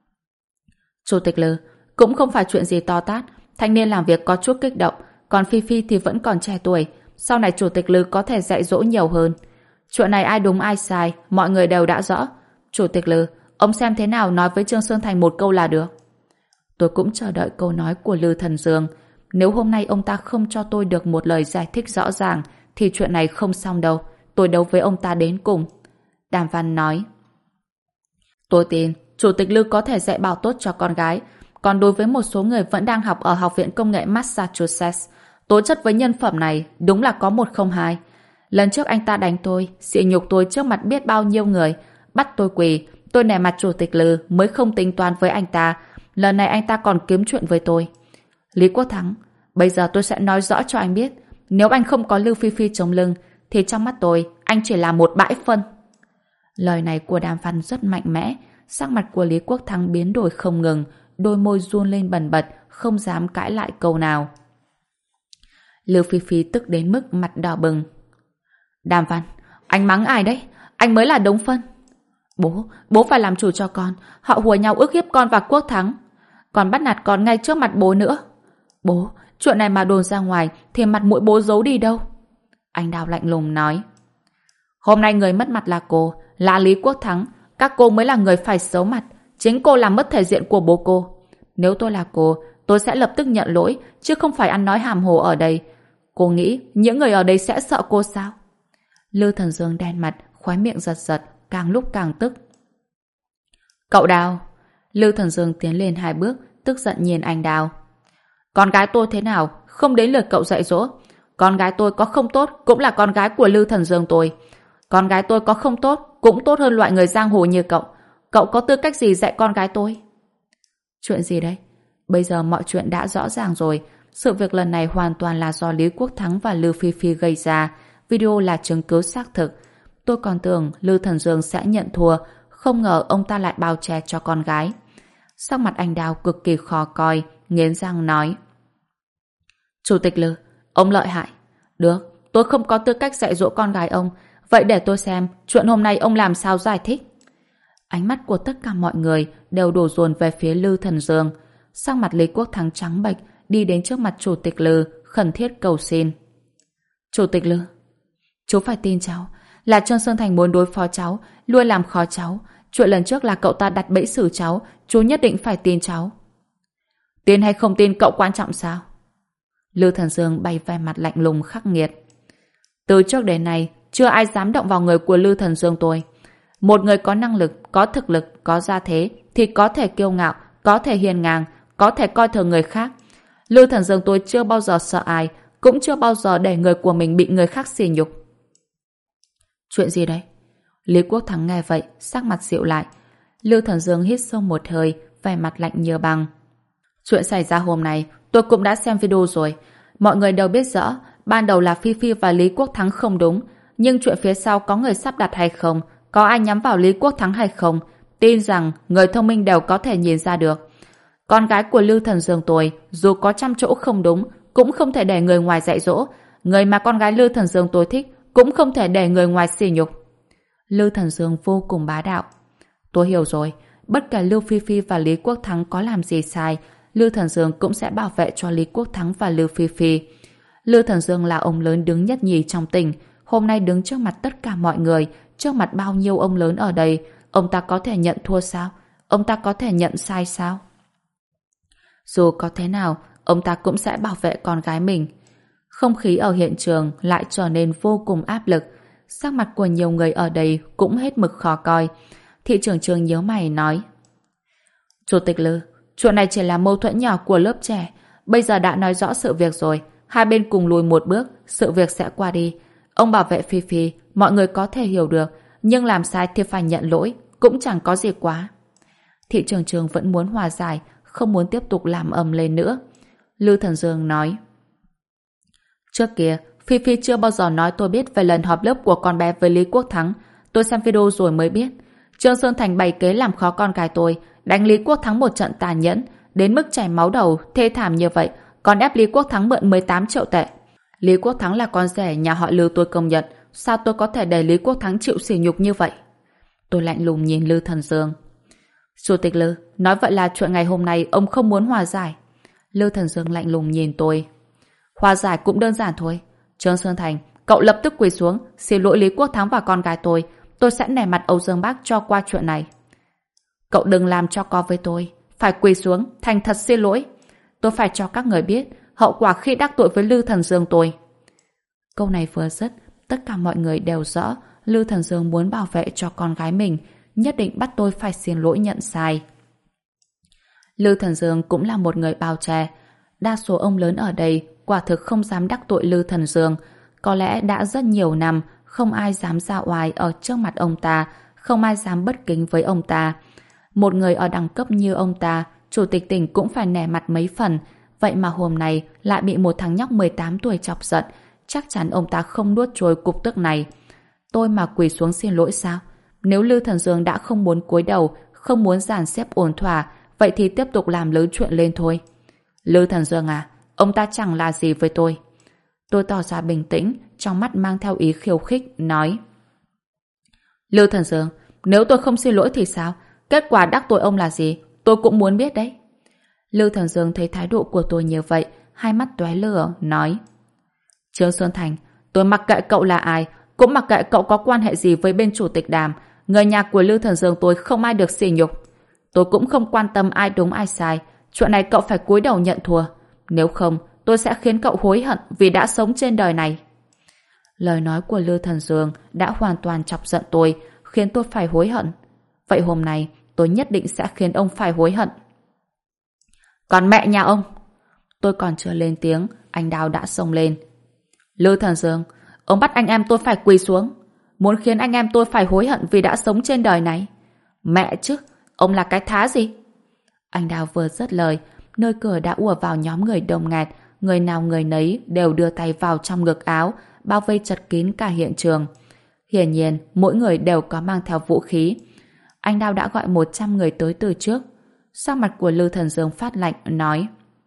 Chủ tịch Lư, cũng không phải chuyện gì to tát, thanh niên làm việc có chút kích động, còn Phi Phi thì vẫn còn trẻ tuổi, sau này Chủ tịch Lư có thể dạy dỗ nhiều hơn. Chuyện này ai đúng ai sai, mọi người đều đã rõ. Chủ tịch Lư, ông xem thế nào nói với Trương Sơn Thành một câu là được. Tôi cũng chờ đợi câu nói của Lư Thần Dương. Nếu hôm nay ông ta không cho tôi được một lời giải thích rõ ràng, thì chuyện này không xong đâu. Tôi đấu với ông ta đến cùng. Đàm Văn nói: Tôi tin Chủ tịch Lư có thể dạy bảo tốt cho con gái, còn đối với một số người vẫn đang học ở Học viện Công nghệ Massachusetts, tố chất với nhân phẩm này đúng là có 102. Lần trước anh ta đánh tôi, sỉ nhục tôi trước mặt biết bao nhiêu người, bắt tôi quỳ, tôi nể mặt Chủ tịch Lư mới không tính toán với anh ta. Lần này anh ta còn kiếm chuyện với tôi. Lý Quốc Thắng, bây giờ tôi sẽ nói rõ cho anh biết, nếu anh không có Lư Phi Phi chống lưng, thì trong mắt tôi, anh chỉ là một bãi phân. Lời này của Đàm Văn rất mạnh mẽ, sắc mặt của Lý Quốc Thắng biến đổi không ngừng, đôi môi run lên bần bật, không dám cãi lại câu nào. Lư Phi Phi tức đến mức mặt đỏ bừng. Đàm Văn, anh mắng ai đấy? Anh mới là đống phân. Bố phải làm chủ cho con, họ hùa nhau ức hiếp con và Quốc Thắng. Còn bắt nạt con ngay trước mặt bố nữa. Bố, chuyện này mà đồn ra ngoài thì mặt mũi bố giấu đi đâu? Anh Đào lạnh lùng nói: Hôm nay người mất mặt là cô, là Lý Quốc Thắng. Các cô mới là người phải xấu mặt. Chính cô làm mất thể diện của bố cô. Nếu tôi là cô, tôi sẽ lập tức nhận lỗi, chứ không phải ăn nói hàm hồ ở đây. Cô nghĩ những người ở đây sẽ sợ cô sao? Lư Thần Dương đen mặt, khóe miệng giật giật, càng lúc càng tức. Cậu Đào. Lư Thần Dương tiến lên 2 bước, tức giận nhìn anh Đào. Con gái tôi thế nào, không đến lượt cậu dạy dỗ. Con gái tôi có không tốt, cũng là con gái của Lư Thần Dương tôi. Con gái tôi có không tốt, cũng tốt hơn loại người giang hồ như cậu. Cậu có tư cách gì dạy con gái tôi? Chuyện gì đấy? Bây giờ mọi chuyện đã rõ ràng rồi. Sự việc lần này hoàn toàn là do Lý Quốc Thắng và Lư Phi Phi gây ra. Video là chứng cứ xác thực. Tôi còn tưởng Lư Thần Dương sẽ nhận thua, không ngờ ông ta lại bao che cho con gái. Sắc mặt anh Đào cực kỳ khó coi, nghiến răng nói: Chủ tịch Lư, ông lợi hại. Được, tôi không có tư cách dạy dỗ con gái ông. Vậy để tôi xem chuyện hôm nay ông làm sao giải thích. Ánh mắt của tất cả mọi người đều đổ dồn về phía Lư Thần Dương. Sắc mặt Lý Quốc Thắng trắng bệch, đi đến trước mặt Chủ tịch Lư, khẩn thiết cầu xin. Chủ tịch Lư, chú phải tin cháu, là Trương Sơn Thành muốn đối phó cháu, luôn làm khó cháu. Chuyện lần trước là cậu ta đặt bẫy xử cháu, chú nhất định phải tin cháu. Tin hay không tin cậu quan trọng sao? Lư Thần Dương bày vẻ mặt lạnh lùng khắc nghiệt. Từ trước đến nay, chưa ai dám động vào người của Lư Thần Dương tôi. Một người có năng lực, có thực lực, có gia thế thì có thể kiêu ngạo, có thể hiền ngang, có thể coi thường người khác. Lư Thần Dương tôi chưa bao giờ sợ ai, cũng chưa bao giờ để người của mình bị người khác sỉ nhục. Chuyện gì đấy? Lý Quốc Thắng nghe vậy, sắc mặt dịu lại. Lư Thần Dương hít sâu một hơi, vẻ mặt lạnh như băng. Chuyện xảy ra hôm nay, tôi cũng đã xem video rồi. Mọi người đều biết rõ, ban đầu là Phi Phi và Lý Quốc Thắng không đúng, nhưng chuyện phía sau có người sắp đặt hay không, có ai nhắm vào Lý Quốc Thắng hay không, tin rằng người thông minh đều có thể nhìn ra được. Con gái của Lư Thần Dương tôi, dù có trăm chỗ không đúng, cũng không thể để người ngoài dạy dỗ. Người mà con gái Lư Thần Dương tôi thích, cũng không thể để người ngoài sỉ nhục. Lư Thần Dương vô cùng bá đạo. Tôi hiểu rồi, bất kể Lưu Phi Phi và Lý Quốc Thắng có làm gì sai, Lư Thần Dương cũng sẽ bảo vệ cho Lý Quốc Thắng và Lưu Phi Phi. Lư Thần Dương là ông lớn đứng nhất nhì trong tỉnh, hôm nay đứng trước mặt tất cả mọi người, trước mặt bao nhiêu ông lớn ở đây, ông ta có thể nhận thua sao? Ông ta có thể nhận sai sao? Dù có thế nào, ông ta cũng sẽ bảo vệ con gái mình. Không khí ở hiện trường lại trở nên vô cùng áp lực. Sắc mặt của nhiều người ở đây cũng hết mực khó coi. Thị trưởng Trương nhíu mày nói: Chủ tịch Lư, chuyện này chỉ là mâu thuẫn nhỏ của lớp trẻ. Bây giờ đã nói rõ sự việc rồi, hai bên cùng lùi một bước, sự việc sẽ qua đi. Ông bảo vệ Phi Phi, mọi người có thể hiểu được, nhưng làm sai thì phải nhận lỗi, cũng chẳng có gì quá. Thị trưởng Trương vẫn muốn hòa giải, không muốn tiếp tục làm ầm lên nữa. Lư Thần Dương nói: Trước kia, Phi Phi chưa bao giờ nói tôi biết về lần họp lớp của con bé với Lý Quốc Thắng. Tôi xem video rồi mới biết. Trương Sơn Thành bày kế làm khó con gái tôi, đánh Lý Quốc Thắng một trận tàn nhẫn, đến mức chảy máu đầu, thê thảm như vậy, còn ép Lý Quốc Thắng mượn 18 triệu tệ. Lý Quốc Thắng là con rể nhà họ Lư tôi công nhận, sao tôi có thể để Lý Quốc Thắng chịu sỉ nhục như vậy? Tôi lạnh lùng nhìn Lư Thần Dương. Chủ tịch Lư, nói vậy là chuyện ngày hôm nay ông không muốn hòa giải. Lư Thần Dương lạnh lùng nhìn tôi. Hòa giải cũng đơn giản thôi. Trương Sơn Thành, cậu lập tức quỳ xuống, xin lỗi Lý Quốc Thắng và con gái tôi sẽ nể mặt Âu Dương Bác cho qua chuyện này. Cậu đừng làm cho co với tôi, phải quỳ xuống, thành thật xin lỗi. Tôi phải cho các người biết hậu quả khi đắc tội với Lư Thần Dương tôi. Câu này vừa dứt, tất cả mọi người đều rõ Lư Thần Dương muốn bảo vệ cho con gái mình, nhất định bắt tôi phải xin lỗi nhận sai. Lư Thần Dương cũng là một người bao che. Đa số ông lớn ở đây quả thực không dám đắc tội Lư Thần Dương. Có lẽ đã rất nhiều năm không ai dám ra oai ở trước mặt ông ta, không ai dám bất kính với ông ta. Một người ở đẳng cấp như ông ta, chủ tịch tỉnh cũng phải nể mặt mấy phần. Vậy mà hôm nay lại bị một thằng nhóc 18 tuổi chọc giận. Chắc chắn ông ta không nuốt trôi cục tức này. Tôi mà quỳ xuống xin lỗi sao? Nếu Lư Thần Dương đã không muốn cúi đầu, không muốn dàn xếp ổn thỏa, vậy thì tiếp tục làm lớn chuyện lên thôi. Lư Thần Dương à, ông ta chẳng là gì với tôi. Tôi tỏ ra bình tĩnh, trong mắt mang theo ý khiêu khích, nói: Lư Thần Dương, nếu tôi không xin lỗi thì sao? Kết quả đắc tội ông là gì? Tôi cũng muốn biết đấy. Lư Thần Dương thấy thái độ của tôi như vậy, hai mắt tóe lửa, nói: Trương Sơn Thành, tôi mặc kệ cậu là ai, cũng mặc kệ cậu có quan hệ gì với bên chủ tịch Đàm. Người nhà của Lư Thần Dương tôi không ai được sỉ nhục. Tôi cũng không quan tâm ai đúng ai sai. Chuyện này cậu phải cúi đầu nhận thua. Nếu không, tôi sẽ khiến cậu hối hận vì đã sống trên đời này. Lời nói của Lư Thần Dương đã hoàn toàn chọc giận tôi, khiến tôi phải hối hận. Vậy hôm nay, tôi nhất định sẽ khiến ông phải hối hận. Còn mẹ nhà ông! Tôi còn chưa lên tiếng, anh Đào đã xông lên. Lư Thần Dương, ông bắt anh em tôi phải quỳ xuống, muốn khiến anh em tôi phải hối hận vì đã sống trên đời này. Mẹ chứ, ông là cái thá gì? Anh Đào vừa dứt lời, nơi cửa đã ùa vào nhóm người đông nghẹt, người nào người nấy đều đưa tay vào trong ngực áo, bao vây chật kín cả hiện trường. Hiển nhiên, mỗi người đều có mang theo vũ khí. Anh Đào đã gọi 100 người tới từ trước. Sắc mặt của Lư Thần Dương phát lạnh, nói: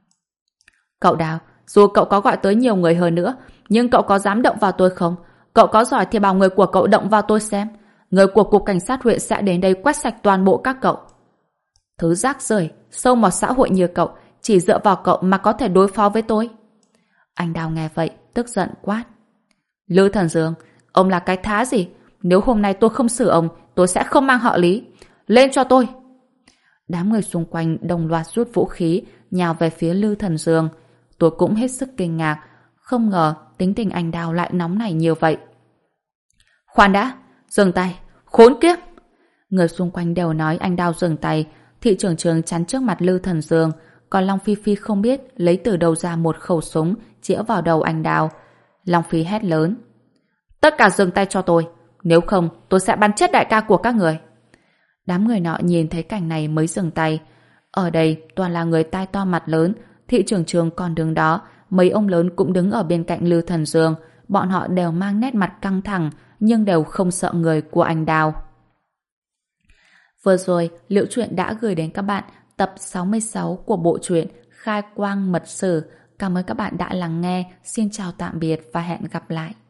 Cậu Đào, dù cậu có gọi tới nhiều người hơn nữa, nhưng cậu có dám động vào tôi không? Cậu có giỏi thì bảo người của cậu động vào tôi xem. Người của cục cảnh sát huyện sẽ đến đây quét sạch toàn bộ các cậu. Thứ rác rưởi, sâu mọt xã hội như cậu, chỉ dựa vào cậu mà có thể đối phó với tôi. Anh Đào nghe vậy, tức giận quát. Lư Thần Dương, ông là cái thá gì? Nếu hôm nay tôi không xử ông, tôi sẽ không mang họ Lý. Lên cho tôi! Đám người xung quanh đồng loạt rút vũ khí, nhào về phía Lư Thần Dương. Tôi cũng hết sức kinh ngạc, không ngờ tính tình anh Đào lại nóng nảy như vậy. Khoan đã, dừng tay, khốn kiếp! Người xung quanh đều nói anh Đào dừng tay. Thị trưởng trường chắn trước mặt Lư Thần Dương, còn Long Phi Phi không biết lấy từ đâu ra một khẩu súng chĩa vào đầu anh Đào. Long Phi hét lớn. Tất cả dừng tay cho tôi, nếu không tôi sẽ bắn chết đại ca của các người. Đám người nọ nhìn thấy cảnh này mới dừng tay. Ở đây toàn là người tai to mặt lớn, thị trưởng trường còn đứng đó, mấy ông lớn cũng đứng ở bên cạnh Lư Thần Dương. Bọn họ đều mang nét mặt căng thẳng, nhưng đều không sợ người của anh Đào. Vừa rồi, Liễu Chuyện đã gửi đến các bạn tập 66 của bộ truyện Khai Quang Mật Sử. Cảm ơn các bạn đã lắng nghe. Xin chào tạm biệt và hẹn gặp lại.